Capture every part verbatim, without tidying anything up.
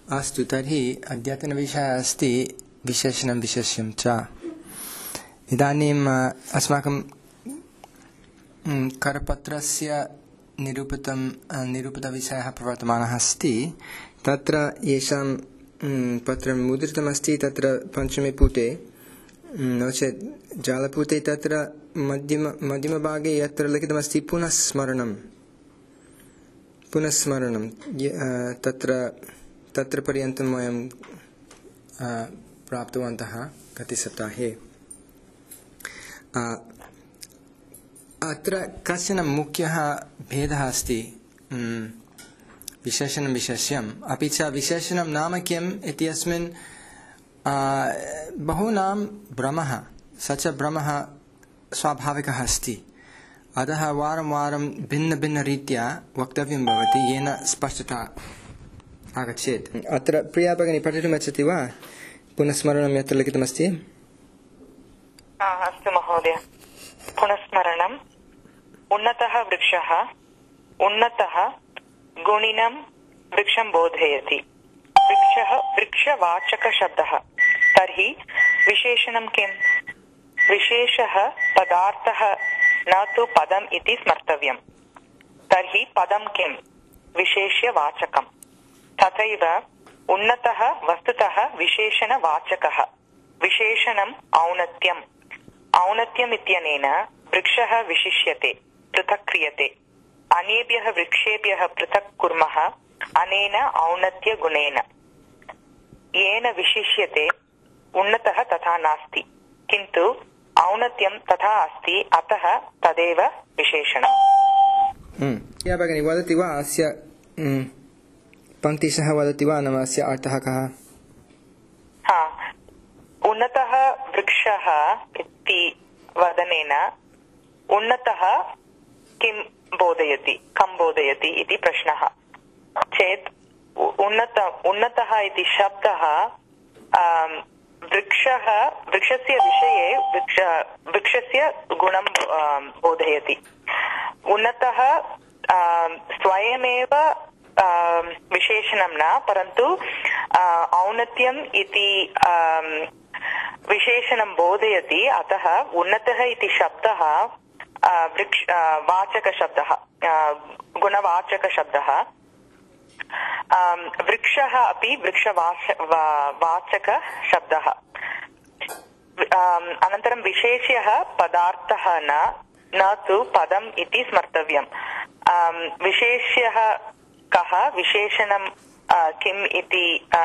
अस्तु तर्हि अद्यतनविषयः अस्ति विशेषणं विशेष्यं च। इदानीम् अस्माकं करपत्रस्य निरूपितं निरूपितविषयः प्रवर्तमानः अस्ति। तत्र येषां पत्रं मुद्रितमस्ति तत्र पञ्चमे पुटे नो चेत् जालपुटे तत्र मध्यम मध्यमभागे यत्र लिखितमस्ति पुनः स्मरणं पुनः स्मरणं तत्र तत्र पर्यन्तं वयं प्राप्तवन्तः गतसप्ताहे। अत्र कश्चन मुख्यः भेदः अस्ति विशेषणं विशेष्यम् अपि च विशेषणं नाम किम् इत्यस्मिन् बहूनां भ्रमः स च भ्रमः स्वाभाविकः अस्ति। अतः वारं वारं भिन्नभिन्नरीत्या वक्तव्यं भवति येन स्पष्टता आगच्छेत्। अत्र प्रिया भगिनी पठितुमिच्छति वा पुनस्मरणं यत्र लिखितमस्ति? अस्तु महोदय। पुनस्मरणम् उन्नतः वृक्षः उन्नतः गुणिनं वृक्षं बोधयति। वृक्षः वृक्षवाचकशब्दः। तर्हि विशेषणं किम्? विशेषः पदार्थः न तु पदम् इति स्मर्तव्यम्। तर्हि पदं किम्? विशेष्यवाचकम्। तथैव उन्नतः वस्तुतः विशेषणवाचकः। विशेषणम् औन्नत्यम्। औन्नत्यम् इत्यनेन वृक्षः विशिष्यते, पृथक् क्रियते। अन्येभ्यः वृक्षेभ्यः पृथक् कुर्मः अनेन औन्नत्यगुणेन। येन विशिष्यते उन्नतः तथा नास्ति, किन्तु औन्नत्यं तथा अस्ति, अतः तदेव विशेषणम्। या भगिनी वदति वा अस्य पङ्क्तिशः वदति वा नाम अस्य अर्थः कः? हा, उन्नतः वृक्षः इति वदनेन उन्नतः किं बोधयति, कं बोधयति इति प्रश्नः चेत् उन्नत उन्नतः इति शब्दः वृक्षः वृक्षस्य विषये वृक्ष वृक्षस्य गुणं बोधयति। उन्नतः स्वयमेव विशेषणं न, परन्तु औन्नत्यम् इति विशेषणं बोधयति। अतः उन्नतः इति शब्दः वृक्ष वाचकशब्दः, गुणवाचकशब्दः। वृक्षः अपि वृक्षवाच वाचकशब्दः। अनन्तरं विशेष्यः पदार्थः न न तु पदम् इति स्मर्तव्यम्। विशेष्यः कः, विशेषणं किम् इति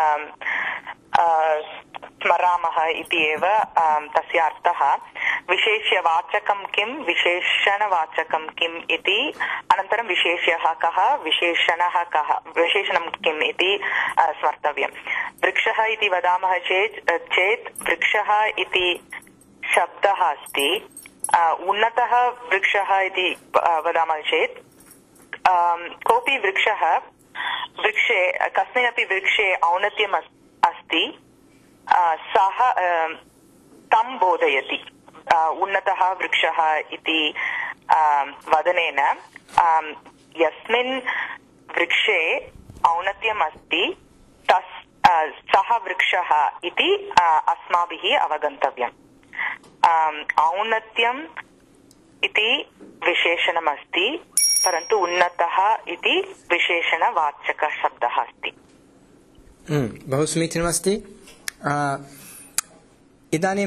स्मरामः इति एव तस्य अर्थः। विशेष्यवाचकं किं, विशेषणवाचकं किम् इति, अनन्तरं विशेष्यः कः, विशेषणः कः, विशेषणं किम् इति स्मर्तव्यम्। वृक्षः इति वदामः चेत् चेत् वृक्षः इति शब्दः अस्ति। उन्नतः वृक्षः इति वदामः चेत् कोऽपि वृक्षः वृक्षे कस्मिन्नपि वृक्षे औन्नत्यम् अस्ति, सः तं बोधयति। उन्नतः वृक्षः इति वदनेन यस्मिन् वृक्षे औन्नत्यम् अस्ति तस् सः वृक्षः इति अस्माभिः अवगन्तव्यम्। औन्नत्यम् इति विशेषणमस्ति, परन्तु उन्नतः इति विशेषणवाचकशब्दः अस्ति। बहु समीचीनमस्ति। इदानीं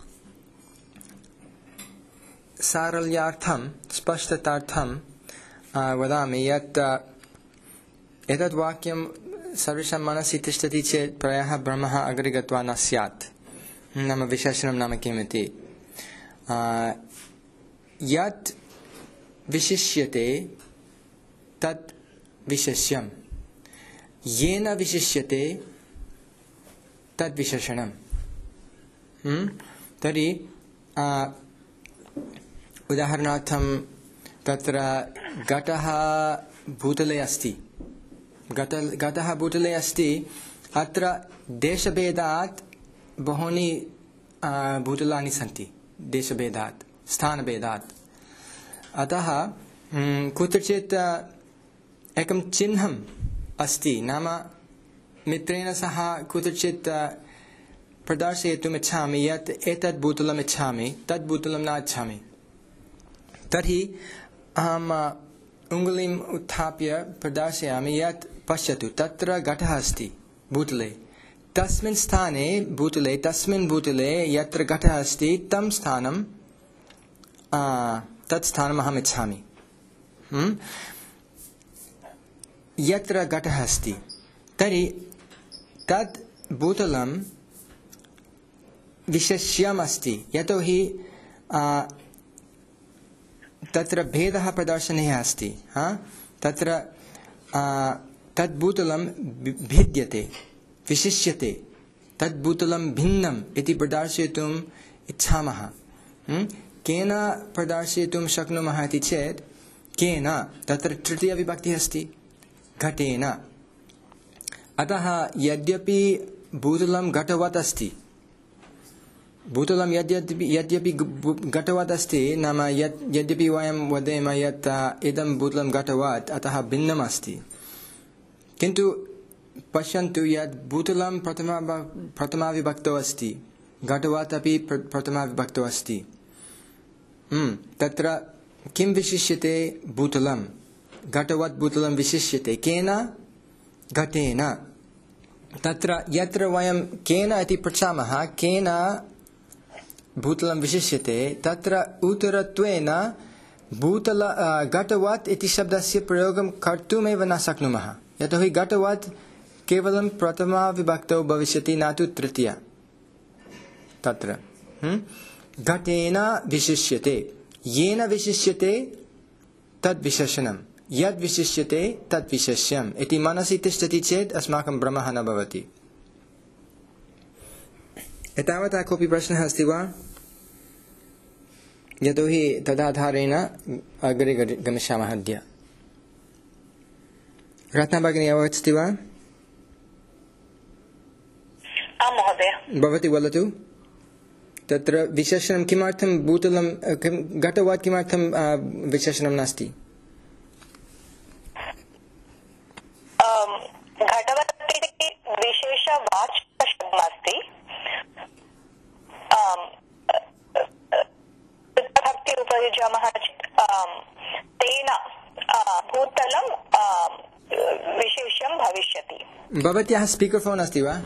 सारल्यार्थं स्पष्टतार्थं वदामि यत् एतद् वाक्यं सर्वेषां मनसि तिष्ठति चेत् प्रायः भ्रमः अग्रे गत्वा न स्यात्। नाम विशेषणं नाम किमिति। यत् विशिष्यते तत् विशेष्यं, येन विशिष्यते तद् विशेषणं। तर्हि उदाहरणार्थं तत्र घटः भूतले अस्ति, घट घटः भूतले अस्ति। अत्र देशभेदात् बहूनि भूतलानि सन्ति, देशभेदात्, स्थानभेदात्। अतः कुत्रचित् एकं चिह्नम् अस्ति, नाम मित्रेण सह कुत्रचित् प्रदर्शयितुम् इच्छामि यत् एतद् भूतलम् इच्छामि, तद् भूतलं न इच्छामि, तर्हि अहम् उङ्गुलीम् उत्थाप्य प्रदर्शयामि यत् पश्यतु तत्र घटः अस्ति भूतले, तस्मिन् स्थाने भूतले तस्मिन् भूतले यत्र घटः अस्ति तं स्थानं तत् स्थानम् अहम् इच्छामि। यत्र घटः अस्ति तर्हि तत् भूतलं विशेष्यम् अस्ति, यतोहि तत्र भेदः प्रदर्शनीयः अस्ति। तत्र तद्भूतलं भिद्यते, विशिष्यते, तद्भूतलं भिन्नम् इति प्रदर्शयितुम् इच्छामः। केन प्रदर्शयितुं शक्नुमः इति चेत् केन, तत्र तृतीयविभक्तिः अस्ति, घटेन। अतः यद्यपि भूतलं घटवत् अस्ति, भूतलं यद्यपि यद्यपि घटवत् अस्ति, नाम यत् यद्यपि वयं वदेम यत् इदं भूतलं घटवत् अतः भिन्नम् अस्ति, किन्तु पश्यन्तु यत् भूतलं प्रथमा प्रथमाविभक्तौ अस्ति, घटवत् अपि प्रथमाविभक्तौ अस्ति। तत्र किं विशिष्यते? भूतलं, घटवत् भूतलं विशिष्यते केन? घटेन। तत्र यत्र वयं केन इति पृच्छामः, केन भूतलं विशिष्यते, तत्र उत्तरत्वेन भूतल घटवत् इति शब्दस्य प्रयोगं कर्तुमेव न शक्नुमः, यतोहि घटवत् केवलं प्रथमा विभक्तौ भविष्यति, न तु तृतीया। तत्र घटेन विशिष्यते, येन विशिष्यते तद् विशेषणं, यद् विशिष्यते तद् विशेष्यम् इति मनसि तिष्ठति चेत् अस्माकं भ्रमः न भवति। एतावता कोऽपि प्रश्नः अस्ति वा? यतोहि तदाधारेण अग्रे गमिष्यामः अद्य। रत्ना भगिनी अवगच्छति वा? आं महोदय। भवती वदतु, तत्र विशेषणं किमर्थं भूतलं घटवत् किमर्थं विशेषणं नास्ति? घटवत् इति विशेषवाचकशब्दः अस्ति। भक्ति उपयुज्यामः चेत् तेन भूतलं विशेष्यं भविष्यति। भवत्याः स्पीकर् फोन् अस्ति वा?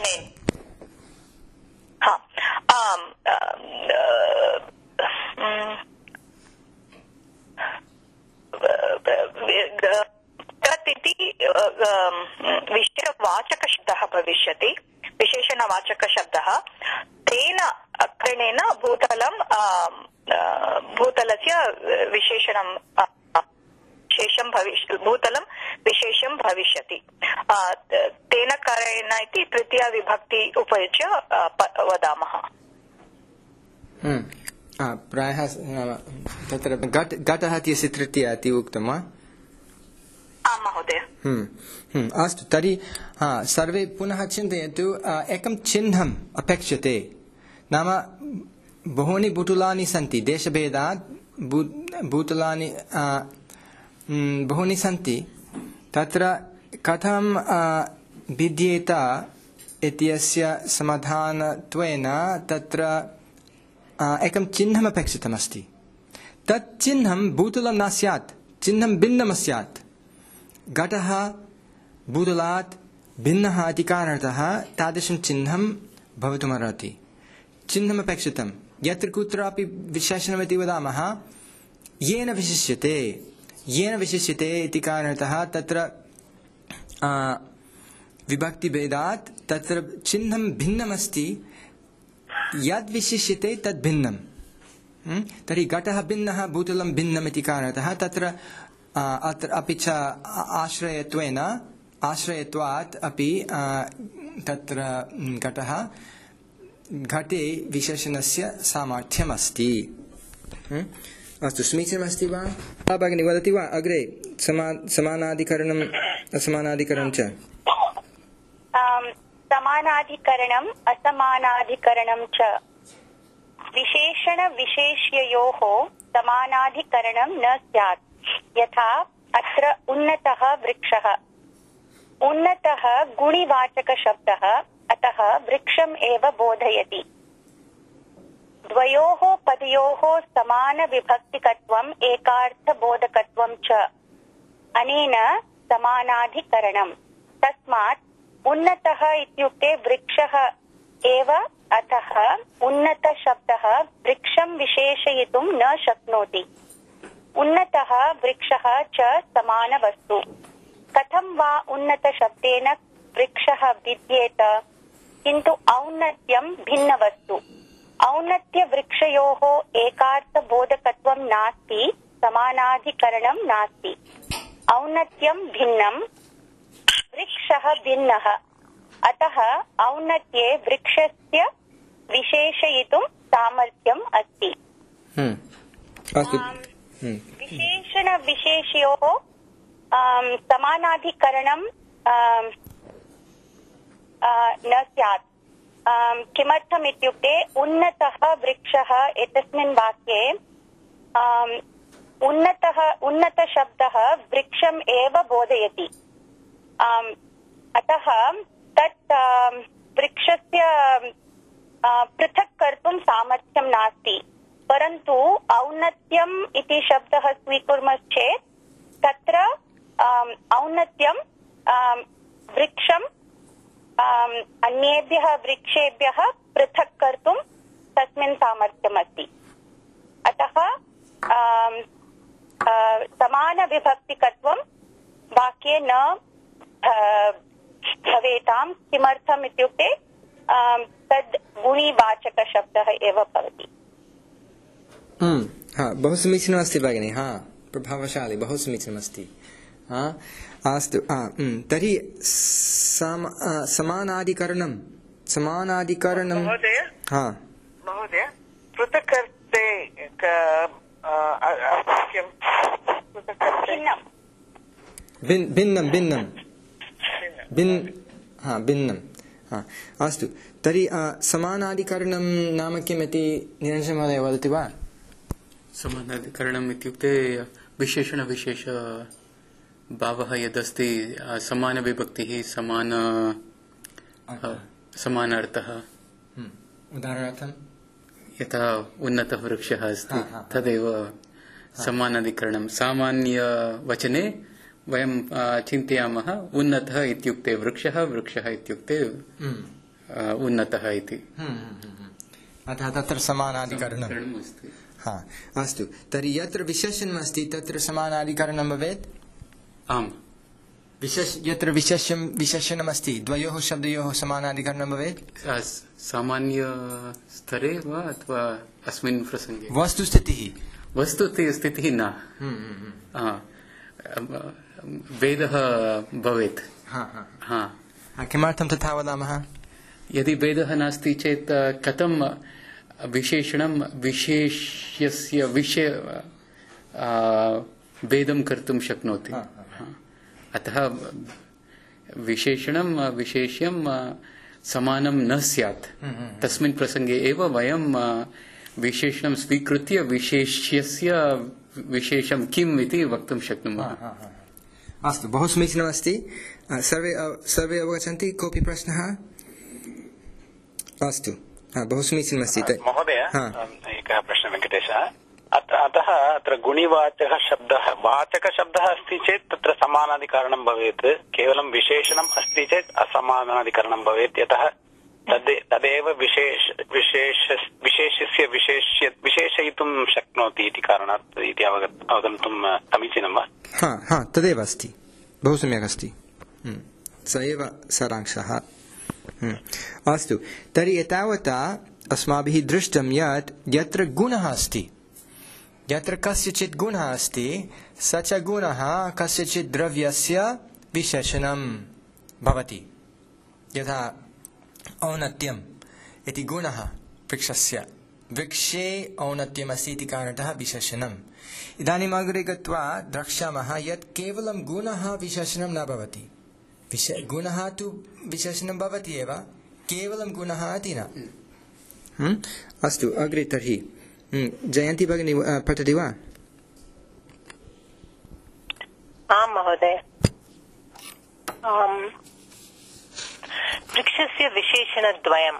विशेषवाचकशब्दः भविष्यति, विशेषणवाचकशब्दः। तेन कारणेन भूतलं भूतलस्य विशेषणं विशेषं भविष्य भूतलं विशेषं भविष्यति। तेन कारणेन इति तृतीया विभक्ति उपयुज्य वदामः। प्रायः तत्र घटः इत्यस्य तृतीया इति उक्तं वा? आं महोदय। अस्तु, तर्हि सर्वे पुनः चिन्तयन्तु, एकं चिह्नम् अपेक्षते। नाम बहूनि भूतलानि सन्ति, देशभेदात् भूतलानि बहूनि सन्ति, तत्र कथं भिद्येत इत्यस्य समाधानत्वेन तत्र एकं चिह्नम् अपेक्षितमस्ति। तत् चिह्नं भूतलं न स्यात्, चिह्नं भिन्नं स्यात्। घटः भूतलात् भिन्नः इति कारणतः तादृशं चिह्नं भवितुमर्हति। चिह्नम् अपेक्षितं, यत्र कुत्रापि विशेषणमिति वदामः, येन विशिष्यते, येन विशिष्यते इति कारणतः तत्र विभक्तिभेदात् तत्र चिह्नं भिन्नमस्ति, यद् विशिष्यते तद् भिन्नं। तर्हि घटः भिन्नः, भूतलं भिन्नम् इति कारणतः तत्र अत्र अपि च आश्रयत्वेन आश्रयत्वात् अपि तत्र घटः घटे विशेषणस्य सामर्थ्यमस्ति। अस्तु, समीचीनमस्ति वा? भगिनी वदति वा अग्रे? समा समानाधिकरणम् असमानाधिकरणं च। समानाधिकरणम् असमानाधिकरणं च विशेषणविशेष्ययोः समानाधिकरणं न स्यात्। यथा अत्र उन्नतः वृक्षः, उन्नतः गुणिवाचकशब्दः अतः वृक्षम् एव बोधयति। द्वयोः पदयोः समानविभक्तिकत्वम् एकार्थबोधकत्वं च अनेन समानाधिकरणम्। तस्मात् उन्नतः इत्युक्ते वृक्षः एव, अतः उन्नतशब्दः वृक्षं विशेषयितुं न शक्नोति। उन्नतः वृक्षः च समानवस्तु। कथं वा उन्नतशब्देन वृक्षः विद्येत, किन्तु औन्नत्यं भिन्नवस्तु। औन्नत्यवृक्षयोः एकार्थबोधकत्वं नास्ति, समानाधिकरणं नास्ति। औन्नत्यं भिन्नं, वृक्षः भिन्नः, अतः औन्नत्ये वृक्षस्य विशेषयितुं सामर्थ्यम् अस्ति। विशेषणविशेषयोः समानाधिकरणं न स्यात्। किमर्थम् इत्युक्ते उन्नतः वृक्षः एतस्मिन् वाक्ये उन्नतः उन्नतशब्दः वृक्षम् एव बोधयति। अतः तत् वृक्षस्य पृथक् कर्तुं सामर्थ्यं नास्ति। परन्तु औन्नत्यम् इति शब्दः स्वीकुर्मश्चेत् तत्र औन्नत्यं वृक्षं अन्येभ्यः वृक्षेभ्यः पृथक् कर्तुं तस्मिन् सामर्थ्यमस्ति। अतः समानविभक्तिकत्वं वाक्ये न भवेतां। किमर्थम् इत्युक्ते तद् गुणिवाचकशब्दः एव भवति। बहु समीचीनमस्ति भगिनि। हा, प्रभावशाली, बहु समीचीनमस्ति। अस्तु, तर्हि समानाधिकरणं समानाधिकरणं हा महोदय, पृथक्कर्ते भिन्नं भिन्नं भिन् हा भिन्नं हा अस्तु। तर्हि समानाधिकरणं नाम किम् इति निरञ्जन महोदय वदति वा? समानाधिकरणम् इत्युक्ते विशेषणविशेष भावः यदस्ति, समानविभक्तिः, समान समानार्थः। उदाहरणार्थं यथा उन्नतः वृक्षः अस्ति तदेव समानाधिकरणं। सामान्यवचने वयं चिन्तयामः उन्नतः इत्युक्ते वृक्षः, वृक्षः इत्युक्ते उन्नतः इति। अतः तत्र समानाधिकरणम् अस्ति। हा अस्तु। तर्हि यत्र विशेषणम् अस्ति तत्र समानाधिकरणं भवेत्। आम्, विशेष यत्र विशेषं विशेषणमस्ति द्वयोः शब्दयोः समानाधिकरणं भवेत्। सामान्य स्तरे वा अथवा अस्मिन् प्रसङ्गे? वस्तुस्थितिः वस्तुस्थितिः न, भेदः भवेत्। किमर्थं तथा वदामः? यदि भेदः नास्ति चेत् कथं विशेषणं विशेष्यस्य विषय भेदं कर्तुं शक्नोति? अतः विशेषणं विशेष्यं समानं न स्यात्। तस्मिन् प्रसङ्गे एव वयं विशेषणं स्वीकृत्य विशेष्यस्य विशेषं किम् इति वक्तुं शक्नुमः। अस्तु, बहु समीचीनमस्ति। सर्वे सर्वे अवगच्छन्ति? कोऽपि प्रश्नः? अस्तु, बहु समीचीनमस्ति। महोदय, एकः प्रश्नः वेङ्कटेशः। अतः अत्र गुणिवाचकः शब्दः वाचकशब्दः अस्ति चेत् तत्र समानाधिकरणं भवेत्, केवलं विशेषणम् अस्ति चेत् असमानाधिकरणं भवेत्। यतः तद् तदेव विशेष विशेष विशेषस्य विशेष्य विशेषयितुं शक्नोति इति कारणात् इति अवगन्तुं समीचीनं वा? हा हा तदेव अस्ति, बहु सम्यक् अस्ति। स एव सारांशः। अस्तु, तर्हि एतावता अस्माभिः दृष्टं यत् यत्र गुणः अस्ति, यत्र कस्यचित् गुणः अस्ति, स च गुणः कस्यचित् द्रव्यस्य विशेषणं भवति। यथा औन्नत्यम् इति गुणः वृक्षस्य, वृक्षे औन्नत्यमस्ति इति कारणतः विशेषणम्। इदानीम् अग्रे गत्वा द्रक्ष्यामः यत् केवलं गुणः विशेषणं न भवति। गुणः तु विशेषणं भवति एव, केवलं गुणः इति न। अस्तु, अग्रे तर्हि जयन्ती भगिनी पठति वा? आम् महोदय। वृक्षस्य विशेषणद्वयम्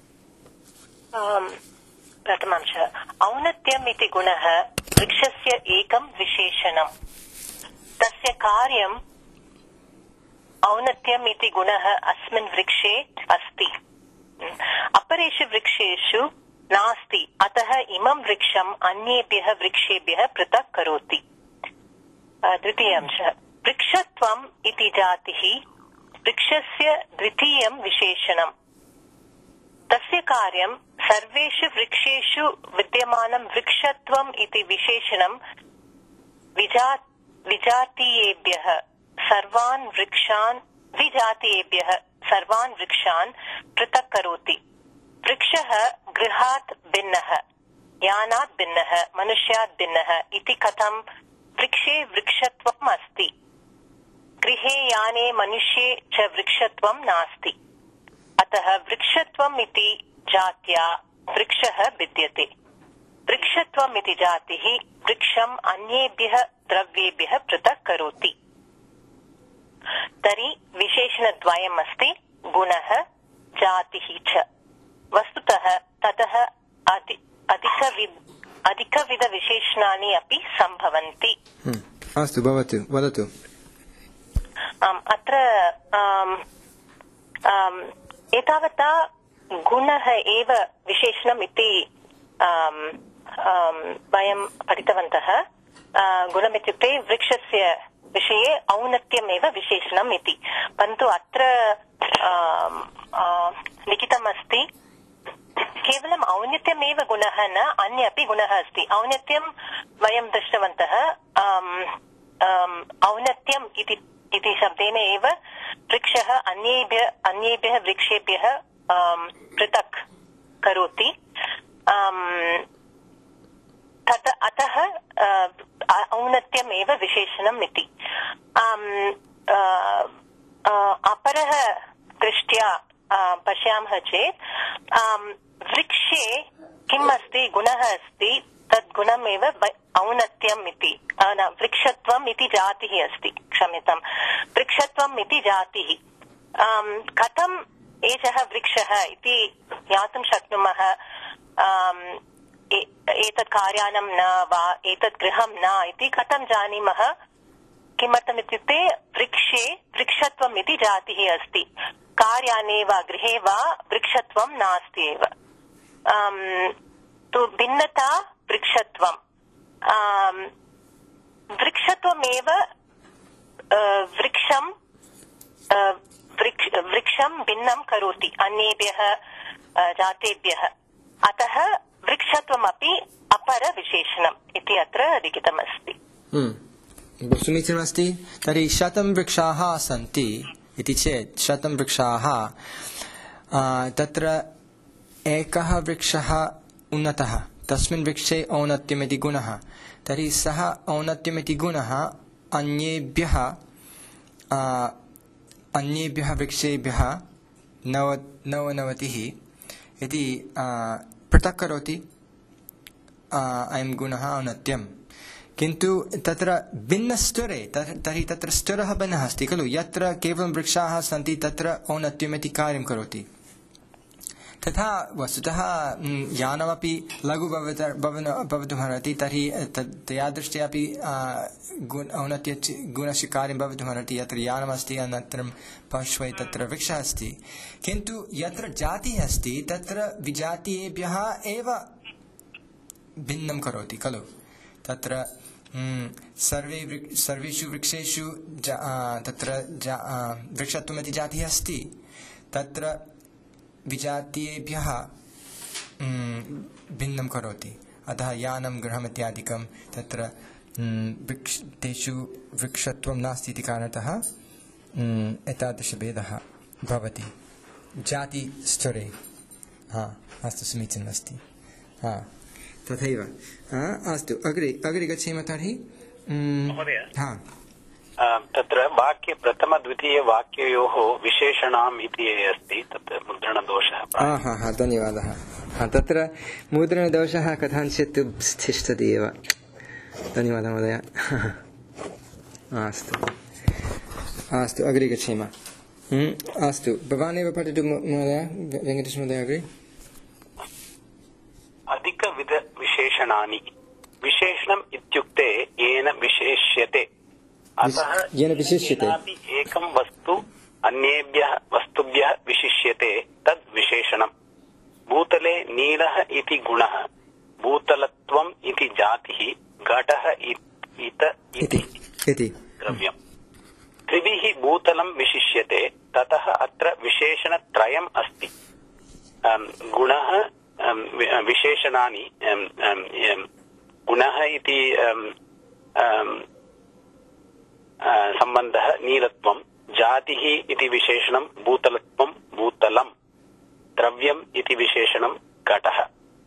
प्रथमांशः औन्नत्यम् इति गुणः वृक्षस्य एकं विशेषणम् तस्य कार्यम् औन्नत्यम् इति गुणः अस्मिन् वृक्षे अस्ति अपरेषु वृक्षेषु नास्ति अतः इमं वृक्षम् अन्येभ्यः वृक्षेभ्यः पृथक् करोति द्वितीयांशः वृक्षत्वम् इति जातिः वृक्षस्य द्वितीयं विशेषणम् तस्य कार्यं सर्वेषु वृक्षेषु विद्यमानं वृक्षत्वम् इति विशेषणं विजा विजातीयेभ्यः सर्वान् वृक्षान् विजातीयेभ्यः सर्वान् वृक्षान् पृथक् करोति वृक्षः गृहात् भिन्नः यानात् भिन्नः मनुष्यात् भिन्नः इति कथं वृक्षे वृक्षत्वम् अस्ति गृहे याने मनुष्ये च वृक्षत्वं नास्ति अतः वृक्षत्वम् इति जात्या वृक्षः भिद्यते वृक्षत्वम् इति जातिः वृक्षम् अन्येभ्यः द्रव्येभ्यः पृथक् करोति तर्हि विशेषणद्वयम् अस्ति गुणः जातिः च वस्तुतः ततः अधि अधिकविध अधिकविधविशेषणानि अपि सम्भवन्ति अस्तु भवतु वदतु अत्र एतावता गुणः एव विशेषणम् इति वयं पठितवन्तः गुणमित्युक्ते वृक्षस्य विषये औन्नत्यमेव विशेषणम् इति परन्तु अत्र लिखितमस्ति केवलम् औन्नत्यमेव गुणः न अन्य अपि गुणः अस्ति औन्नत्यं वयं दृष्टवन्तः औन्नत्यम् इति इति शब्देन एव वृक्षः अन्येभ्यः अन्येभ्यः वृक्षेभ्यः पृथक् करोति तत् अतः औन्नत्यमेव विशेषणम् इति अपरः दृष्ट्या पश्यामः चेत् वृक्षे किम् अस्ति गुणः अस्ति तद् गुणमेव औन्नत्यम् इति वृक्षत्वम् इति जातिः अस्ति क्षम्यताम् वृक्षत्वम् इति जातिः कथम् एषः वृक्षः इति ज्ञातुं शक्नुमः एतत् कार्यानं न वा एतत् गृहं न इति कथं जानीमः किमर्थम् इत्युक्ते वृक्षे वृक्षत्वम् इति जातिः अस्ति कार्याने वा गृहे वा वृक्षत्वं नास्ति एव तु भिन्नता वृक्षत्वम् वृक्षत्वमेव वृक्षं वृक्षं भिन्नं करोति अन्येभ्यः जातेभ्यः अतः वृक्षत्वमपि अपरविशेषणम् इति अत्र लिखितमस्ति बहु समीचीनमस्ति तर्हि शतं वृक्षाः सन्ति इति चेत् शतं वृक्षाः तत्र एकः वृक्षः उन्नतः तस्मिन् वृक्षे औन्नत्यमिति गुणः तर्हि सः औन्नत्यमिति गुणः अन्येभ्यः अन्येभ्यः वृक्षेभ्यः नव नवनवतिः इति पृथक् करोति अयं गुणः औन्नत्यम् किन्तु तत्र भिन्नस्तरे तर्हि तत्र स्तरः भिन्नः अस्ति खलु यत्र केवलं वृक्षाः सन्ति तत्र औन्नत्यमिति कार्यं करोति तथा वस्तुतः यानमपि लघु भवितुमर्हति तर्हि तया दृष्ट्या अपि औन्नत्य गुणस्य कार्यं भवितुमर्हति यत्र यानमस्ति अनन्तरं पार्श्वे तत्र वृक्षः अस्ति किन्तु यत्र जातिः अस्ति तत्र विजातीयेभ्यः एव भिन्नं करोति खलु तत्र सर्वे सर्वेषु वृक्षेषु तत्र वृक्षत्वमिति जातिः अस्ति तत्र विजातीयेभ्यः भिन्नं करोति अतः यानं गृहम् इत्यादिकं तत्र वृक्ष तेषु वृक्षत्वं नास्ति इति कारणतः एतादृशभेदः भवति जातिस्तरे हा अस्तु समीचीनमस्ति हा तथैव अस्तु अग्रे अग्रे गच्छेम तर्हि हा तत्र वाक्ये प्रथमद्वितीयवाक्ययोः विशेषणाम् इति अस्ति तत् मुद्रणदोषः हा हा धन्यवादः हा तत्र मुद्रणदोषः कथञ्चित् तिष्ठति एव धन्यवादः महोदय अस्तु अस्तु अग्रे गच्छेम। अस्तु भवानेव पठतु महोदय, वेङ्कटेशमहोदय अग्रे। अधिकविधविशेषणानि विशेषणम् इत्युक्ते येन विशेष्यते, अतः येन विशेष्यते एकं वस्तु अन्येभ्यः वस्तुभ्यः विशिष्यते तद् विशेषणम्। भूतले नीलः इति गुणः, भूतलत्वम् इति जातिः, घटः इति द्रव्यम्। त्रिभिः भूतलं विशिष्यते, ततः अत्र विशेषणत्रयम् अस्ति। गुणः विशेषणानि, गुणः इति सम्बन्धः नीलत्वं, जातिः इति विशेषणं भूतलत्वं भूतलं, द्रव्यम् इति विशेषणं घटः।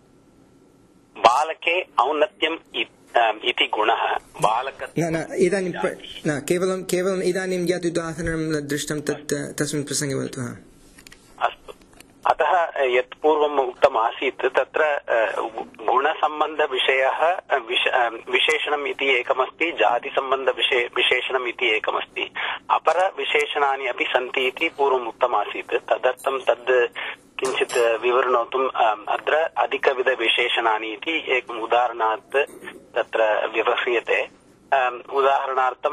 बालके औन्नत्यम् इति गुणः, बालकत्वम् इदानीं न केवलं केवलम् इदानीं यत् उदाहरणं दृष्टं तत् तस्मिन् प्रसङ्गे वदतु। अस्तु, अतः यत् पूर्वम् उक्तम् आसीत् तत्र गुणसम्बन्धविषयः विशेषणम् इति एकमस्ति, जातिसम्बन्धविषय विशेषणम् इति एकमस्ति, अपरविशेषणानि अपि सन्ति इति पूर्वम् उक्तम् आसीत्। तदर्थं तद् किञ्चित् विवृणोतुम् अत्र अधिकविधविशेषणानि इति एकम् उदाहरणात् तत्र व्यवह्रियते। उदाहरणार्थं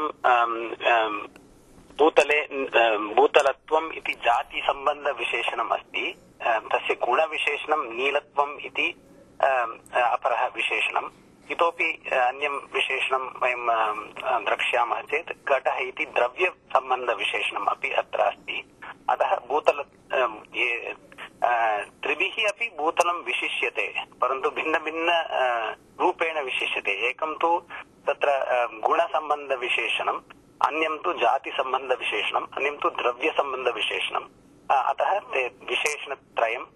भूतले भूतलत्वम् इति जातिसम्बन्धविशेषणम् अस्ति, तस्य गुणविशेषणं नीलत्वम् इति अपरः विशेषणम्। इतोपि अन्यं विशेषणं वयं द्रक्ष्यामः चेत् घटः इति द्रव्यसम्बन्धविशेषणम् अपि अत्र अस्ति। अतः भूतल त्रिभिः अपि भूतलं विशिष्यते, परन्तु भिन्न भिन्न रूपेण विशिष्यते। एकं तु तत्र गुणसम्बन्धविशेषणम्, अन्यं तु जातिसम्बन्धविशेषणम्, अन्यं तु द्रव्यसम्बन्धविशेषणम्। अतः ते विशेषणत्रयम्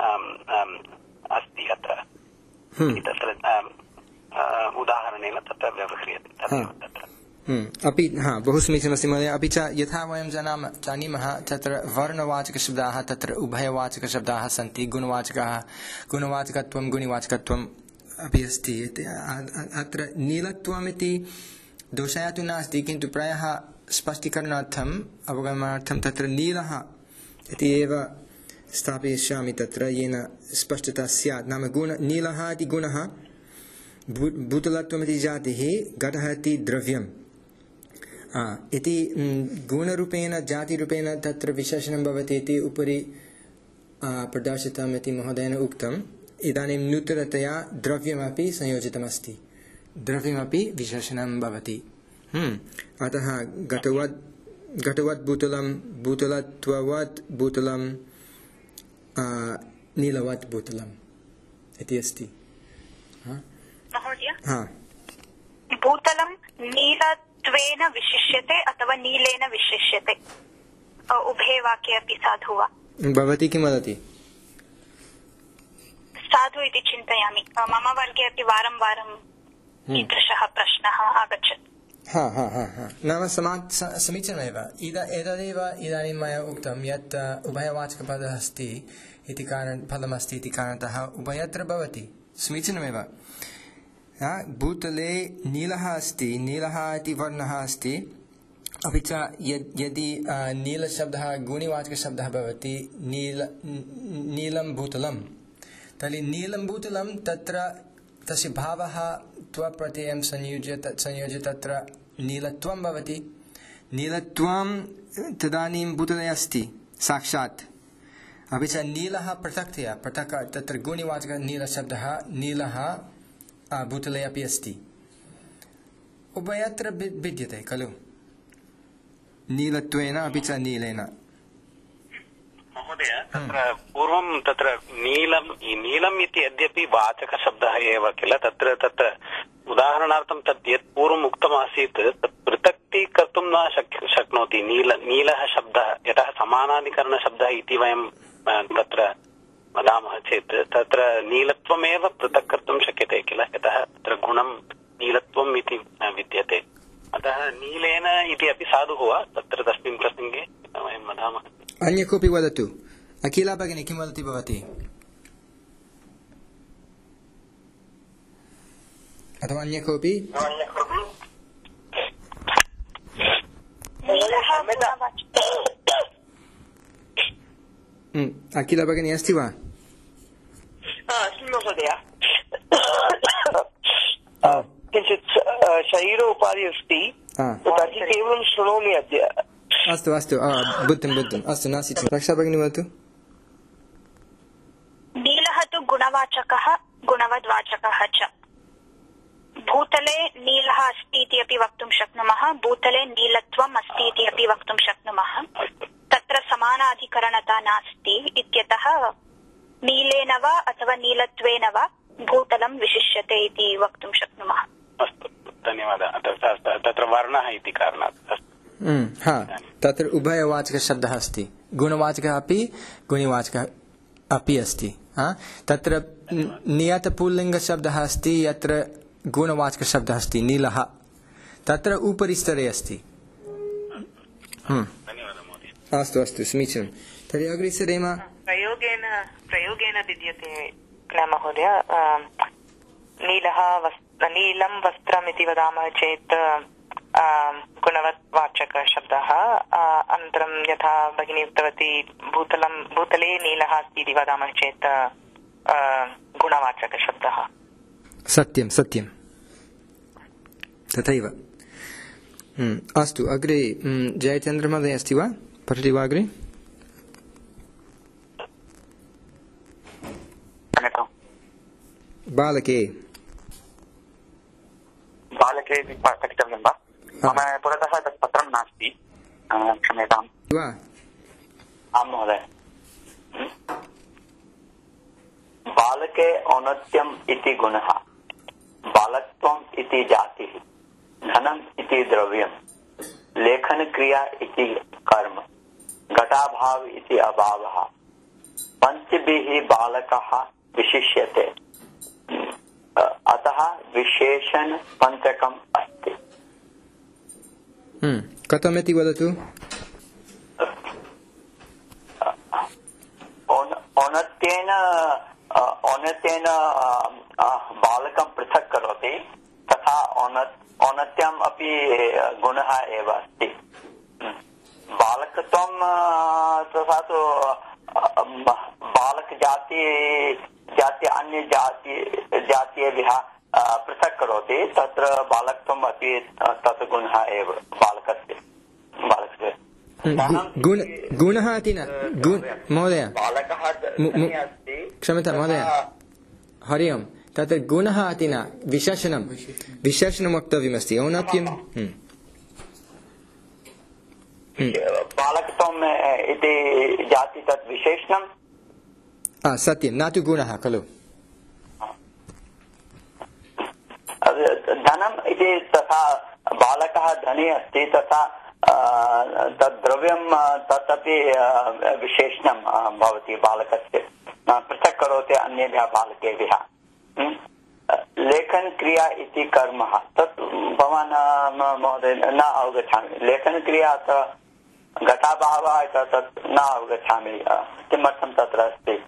अस्ति अत्र, तत्र उदाहरणेन तत्र व्यवह्रियते तत्र। अपि हा बहु समीचीनमस्ति महोदय। अपि च यथा वयं जानामः जानीमः तत्र वर्णवाचकशब्दाः तत्र उभयवाचकशब्दाः सन्ति, गुणवाचकाः गुणवाचकत्वं गुणिवाचकत्वम् अपि अस्ति। अत्र नीलत्वम् इति दोषः तु नास्ति, किन्तु प्रायः स्पष्टीकरणार्थम् अवगमनार्थं तत्र नीलः इति एव स्थापयिष्यामि तत्र, येन स्पष्टता स्यात्। नाम गुण नीलः इति गुणः, भूतलत्वम् इति जातिः, घटः इति द्रव्यम् इति गुणरूपेण जातिरूपेण तत्र विशेषणं भवति इति उपरि प्रदर्शितम् इति महोदयेन उक्तम्। इदानीं नूतनतया द्रव्यमपि संयोजितमस्ति, द्रव्यमपि विशेषणं भवति। अतः घटवद् घटवद् भूतलं, भूतलत्ववद् भूतलं, नीलवद् भूतलम् इति अस्ति। महोदय, भूतलं नीलत्वेन विशिष्यते अथवा नीलेन विशिष्यते, उभे वाक्ये अपि साधु वा? भवती किं वदति? साधु इति चिन्तयामि। मम वर्गे अपि वारं वारं ईदृशः प्रश्नः आगच्छति। हा हा हा हा नाम समीचीनमेव। एतदेव इदानीं मया उक्तं यत् उभयवाचकपदः अस्ति इति कारण फलमस्ति इति कारणतः उभयत्र भवति, समीचीनमेव। भूतले नीलः अस्ति, नीलः इति वर्णः अस्ति, अपि च यदि नीलशब्दः गुणिवाचकशब्दः भवति, नील नीलं भूतलं, तर्हि नीलं भूतलं तत्र तस्य भावः त्वप्रत्ययं संयुज्य संयोज्य तत्र नीलत्वं भवति। नीलत्वं तदानीं भूतले अस्ति साक्षात्, अपि च नीलः पृथक्तया पृथक् तत्र गुणिवाचकः नीलशब्दः नीलः भूतले अपि अस्ति। उभयत्र भिद्यते खलु, नीलत्वेन अपि च नीलेन। महोदय, तत्र पूर्वं तत्र नीलं नीलम् इति यद्यपि वाचकशब्दः एव किल, तत्र तत्र उदाहरणार्थं तत् यत् पूर्वम् उक्तमासीत् तत् पृथक्तीकर्तुं न शक्नोति। नील नीलः शब्दः यतः समानाधिकरणशब्दः इति वयं तत्र वदामः चेत् तत्र नीलत्वमेव पृथक् कर्तुं शक्यते किल, यतः तत्र गुणं नीलत्वम् इति विद्यते। अतः नीलेन इति अपि साधुः वा तत्र तस्मिन् प्रसङ्गे वयं वदामः? अन्य कोऽपि वदतु। अखिला भगिनी किं वदति भवती? अथवा अन्य कोऽपि? नीलः गुणवाचकः। अखिला भगिनी अस्ति वा? अस्मि महोदय। किञ्चित् शरीरोपाधि अस्ति, तर्हि केवलं शृणोमि अद्य। अस्तु अस्तु बुद्धं बुद्धम् अस्तु नास्ति। रक्षा भगिनी वदतु। नीलः तु गुणवाचकः गुणवद्वाचकः च। भूतले नीलः अस्ति इति अपि वक्तुं शक्नुमः, भूतले नीलत्वम् अस्ति इति अपि वक्तुं शक्नुमः। तत्र समानाधिकरणता नास्ति इत्यतः नीलेन वा अथवा नीलत्वेन वा भूतलं विशिष्यते इति वक्तुं शक्नुमः। अस्तु धन्यवादः। तत्र वर्णः इति कारणात् हा तत्र उभयवाचकशब्दः अस्ति, गुणवाचकः अपि गुणिवाचकः अपि अस्ति। तत्र नियतपुल्लिङ्गशब्दः अस्ति, यत्र गुणवाचकशब्दः अस्ति नीलः, तत्र उपरि स्तरे अस्ति। अस्तु अस्तु समीचीनं। तर्हि अग्रे सरेम। प्रयोगेन प्रयोगेन विद्यते न महोदय। नीलः नीलं वस्त्रम् इति वदामः चेत् गुणवद्वाचकशब्दः। अनन्तरं यथा भगिनी उक्तवती भूतलं भूतले नीलः अस्ति इति वदामः चेत् गुणवाचकशब्दः। सत्यं सत्यं तथैव। अस्तु अग्रे जयचन्द्रमहोदय अस्ति वा? पठति वा अग्रे? बालके बालके पठितव्यं वा? मम पुरतः तत् पत्रं नास्ति, क्षम्यतां वा? आं महोदय। बालके औन्नत्यम् इति गुणः, बालकत्वम् इति जातिः, धनम् इति द्रव्यं, लेखनक्रिया इति कर्म, घटाभाव इति अभावः, पञ्चभिः बालकः विशिष्यते, अतः विशेषण पञ्चकम् अस्ति। कथमिति वदतु? औन्नत्येन औन्नत्येन बालकं पृथक् करोति, तथा औन्नत्यम् अपि गुणः एव अस्ति। बालकत्वं तथा तु बालकजाति जाति अन्य जाति जातीयेभ्यः पृथक् करोति, तत्र बालकत्वम् अपि तत् गुणः एव बालकस्य बालकस्य। गुणः इति न महोदय, बालकः क्षम्यतां महोदय, हरि ओम्। तत्र गुणः इति न विशेषणं विशेषणं वक्तव्यमस्ति। औन्नत्यं बालकत्वम् इति जाति तत् विशेषणं सत्यं, न तु गुणः खलु। धनम् इति तथा बालकः धनी अस्ति, तथा तद् द्रव्यं तदपि विशेषणं भवति बालकस्य, पृथक् करोति अन्येभ्यः बालकेभ्यः। लेखनक्रिया इति कर्म, तत् भवान् महोदय न अवगच्छामि। लेखनक्रिया घटाभावः तत् न अवगच्छामि, किमर्थं तत्र अस्ति?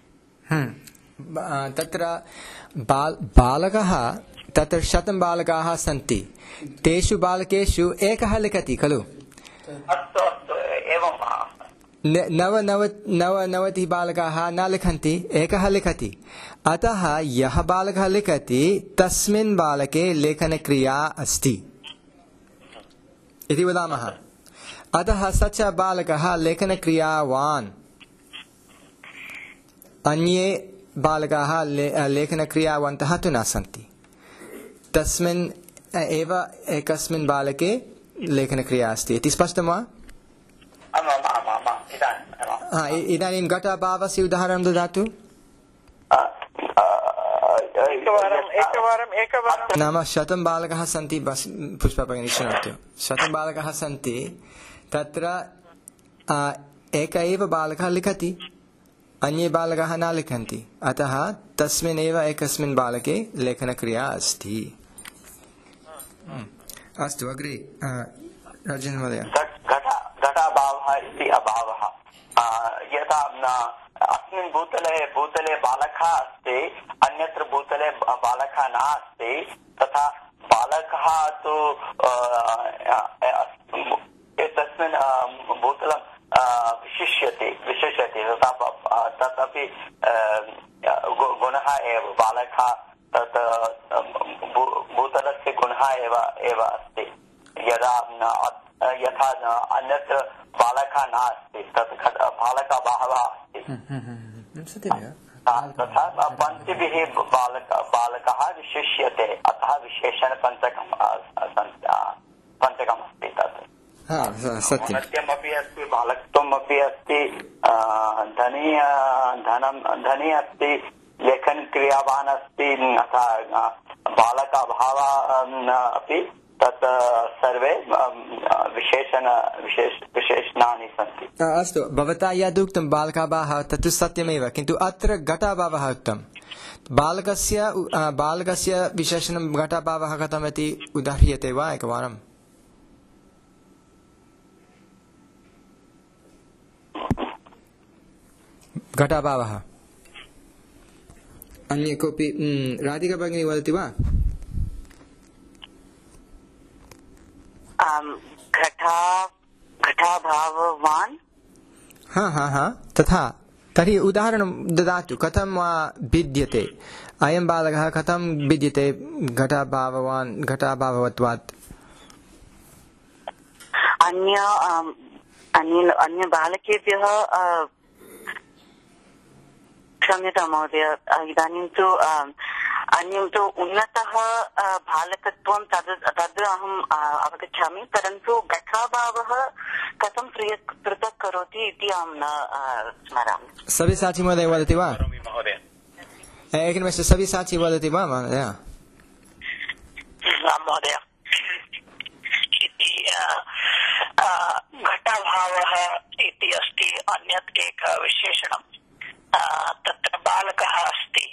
तत्र बालकः, तत्र शतं बालकाः सन्ति, तेषु बालकेषु एकः लिखति खलु। अस्तु अस्तु एवं नव नव नवनवतिः बालकाः न लिखन्ति, एकः लिखति। अतः यः बालकः लिखति तस्मिन् बालके लेखनक्रिया अस्ति इति वदामः। अतः स च बालकः लेखनक्रियावान्, अन्ये बालकाः लेखनक्रियावन्तः तु न सन्ति। तस्मिन् एव एकस्मिन् बालके लेखनक्रिया अस्ति इति स्पष्टं वा? इदानीं घटाभावस्य उदाहरणं ददातु। नाम शतं बालकाः सन्ति, पुष्पा भगिनी शृणोतु। शतं बालकाः सन्ति, तत्र एक एव बालकः लिखति, अन्ये बालकाः न लिखन्ति, अतः तस्मिन् एव एकस्मिन् बालके लेखनक्रिया अस्ति। अस्तु अग्रे राजेन्द्र महोदय। घटाभावः इति अभावः, यथा अस्मिन् भूतले भूतले बालकः अस्ति, अन्यत्र भूतले बालकः न अस्ति, तथा बालकः तु एतस्मिन् भूतलं विशिष्यते विशिष्यते तथा तदपि गुणः एव बालकः तत् भूतलस्य गुणः एव एव अस्ति यदा यथा अन्यत्र बालकः नास्ति तत् बालकः बहवः अस्ति तथा पञ्चभिः बालक बालकः विशिष्यते अतः विशेषण पञ्चकं पञ्चकम् अस्ति तत् सत्यमपि अस्ति बालकत्वमपि अस्ति धनी धनं धनी अस्ति लेखन क्रियावान् अस्ति अतः बालक अभावः अपि तत् सर्वे विशेषण विशेष विशेषणानि सन्ति। अस्तु भवता यदुक्तं बालकाभावः तत्तु सत्यमेव किन्तु अत्र घटाभावः उक्तं बालकस्य बालकस्य विशेषणं घटाभावः कथमिति उदाह्रियते वा एकवारम्? घटाभावः अन्य कोऽपि राधिका भगिनी वदति वा? घटा घटाभाववान् हा हा हा तथा तर्हि उदाहरणं ददातु कथं वा भिद्यते अयं बालकः कथं भिद्यते घटाभाववान् घटाभाववत्वात्? अन्य अन्य अन्य बालकेभ्यः क्षम्यतां महोदय इदानीं तु अन्यं तु उन्नतः बालकत्वं तद् तद् अहम् अवगच्छामि परन्तु घटाभावः कथं पृथक् करोति इति अहं न स्मरामि। सव्यसाची महोदय वदति वा? एकनिमेषः सव्यसाची वदति वा महोदय? महोदय इति घटाभावः इति अस्ति अन्यत् एकः विशेषणं तत्र बालकः अस्ति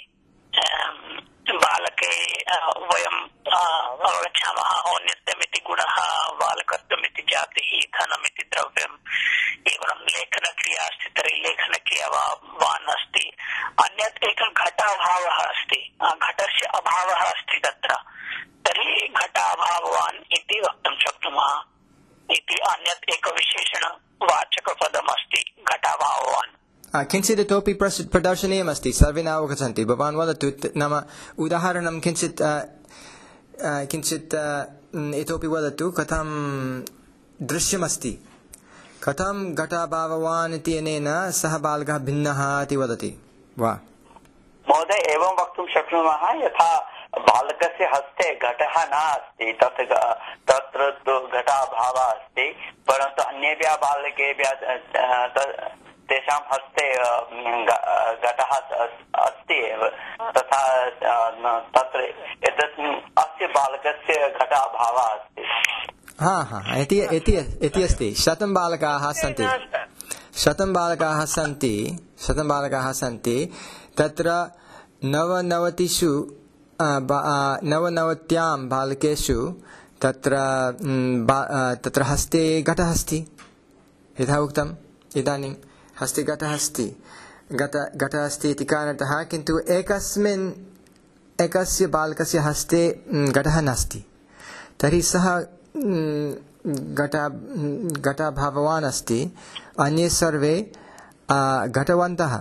बालके वयं अवगच्छामः औन्नत्यमिति गुणः बालकत्वमिति जातिः धनमिति द्रव्यम् एवं लेखनक्रिया अस्ति तर्हि लेखनक्रियावान् अस्ति अन्यत् एकः घटाभावः अस्ति घटस्य अभावः अस्ति तत्र तर्हि घटाभाववान् इति वक्तुं शक्नुमः इति अन्यत् एकविशेषणवाचकपदम् अस्ति घटाभाववान्। किञ्चित् इतोपि प्रदर्शनीयमस्ति सर्वे न अवगच्छन्ति भवान् वदतु नाम उदाहरणं किञ्चित् किञ्चित् इतोपि वदतु कथं दृश्यमस्ति कथं घटाभाववान् इत्यनेन सः बालकः भिन्नः इति वदति वा? महोदय एवं वक्तुं शक्नुमः यथा बालकस्य हस्ते घटः नास्ति तत् तत्र तु घटाभावः अस्ति परन्तु अन्येभ्यः बालकेभ्यः तेषां हस्ते घटः अस्ति एव तथा तत्र एतस्मिन् अस्य बालकस्य घटाभावः अस्ति। हा हा इति इति अस्ति शतं बालकाः सन्ति शतं बालकाः सन्ति शतं बालकाः सन्ति तत्र नवनवतिषु नवनवत्यां बालकेषु तत्र तत्र हस्ते घटः अस्ति यथा उक्तम् इदानीं हस्ते घटः अस्ति घट घटः अस्ति इति कारणतः किन्तु एकस्मिन् एकस्य बालकस्य हस्ते घटः नास्ति तर्हि सः घटा घटाभाववान् अस्ति अन्ये सर्वे घटवन्तः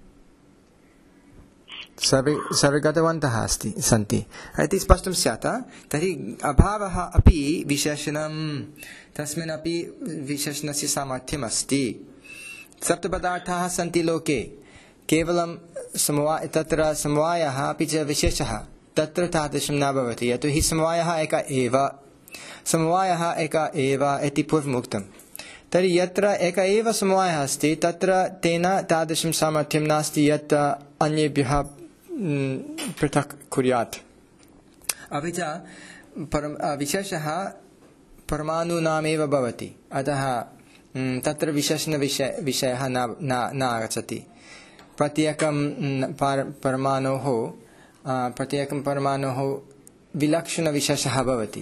सर्वे सर्वे गतवन्तः अस्ति सन्ति इति स्पष्टं स्यात्। तर्हि अभावः अपि विशेषणं तस्मिन् अपि विशेषणस्य सामर्थ्यम् अस्ति। सप्तपदार्थाः सन्ति लोके केवलं समवाय तत्र समवायः अपि च विशेषः तत्र तादृशं न भवति यतोहि समवायः एक एव समवायः एक एव इति पूर्वमुक्तं तर्हि यत्र एक एव समवायः अस्ति तत्र तेन तादृशं सामर्थ्यं नास्ति यत् अन्येभ्यः पृथक् कुर्यात्। अपि च परम विशेषः परमाणूनामेव भवति अतः तत्र विशेषणविषय विषयः न न आगच्छति प्रत्येकं परमाणोः प्रत्येकं परमाणोः विलक्षणविशेषः भवति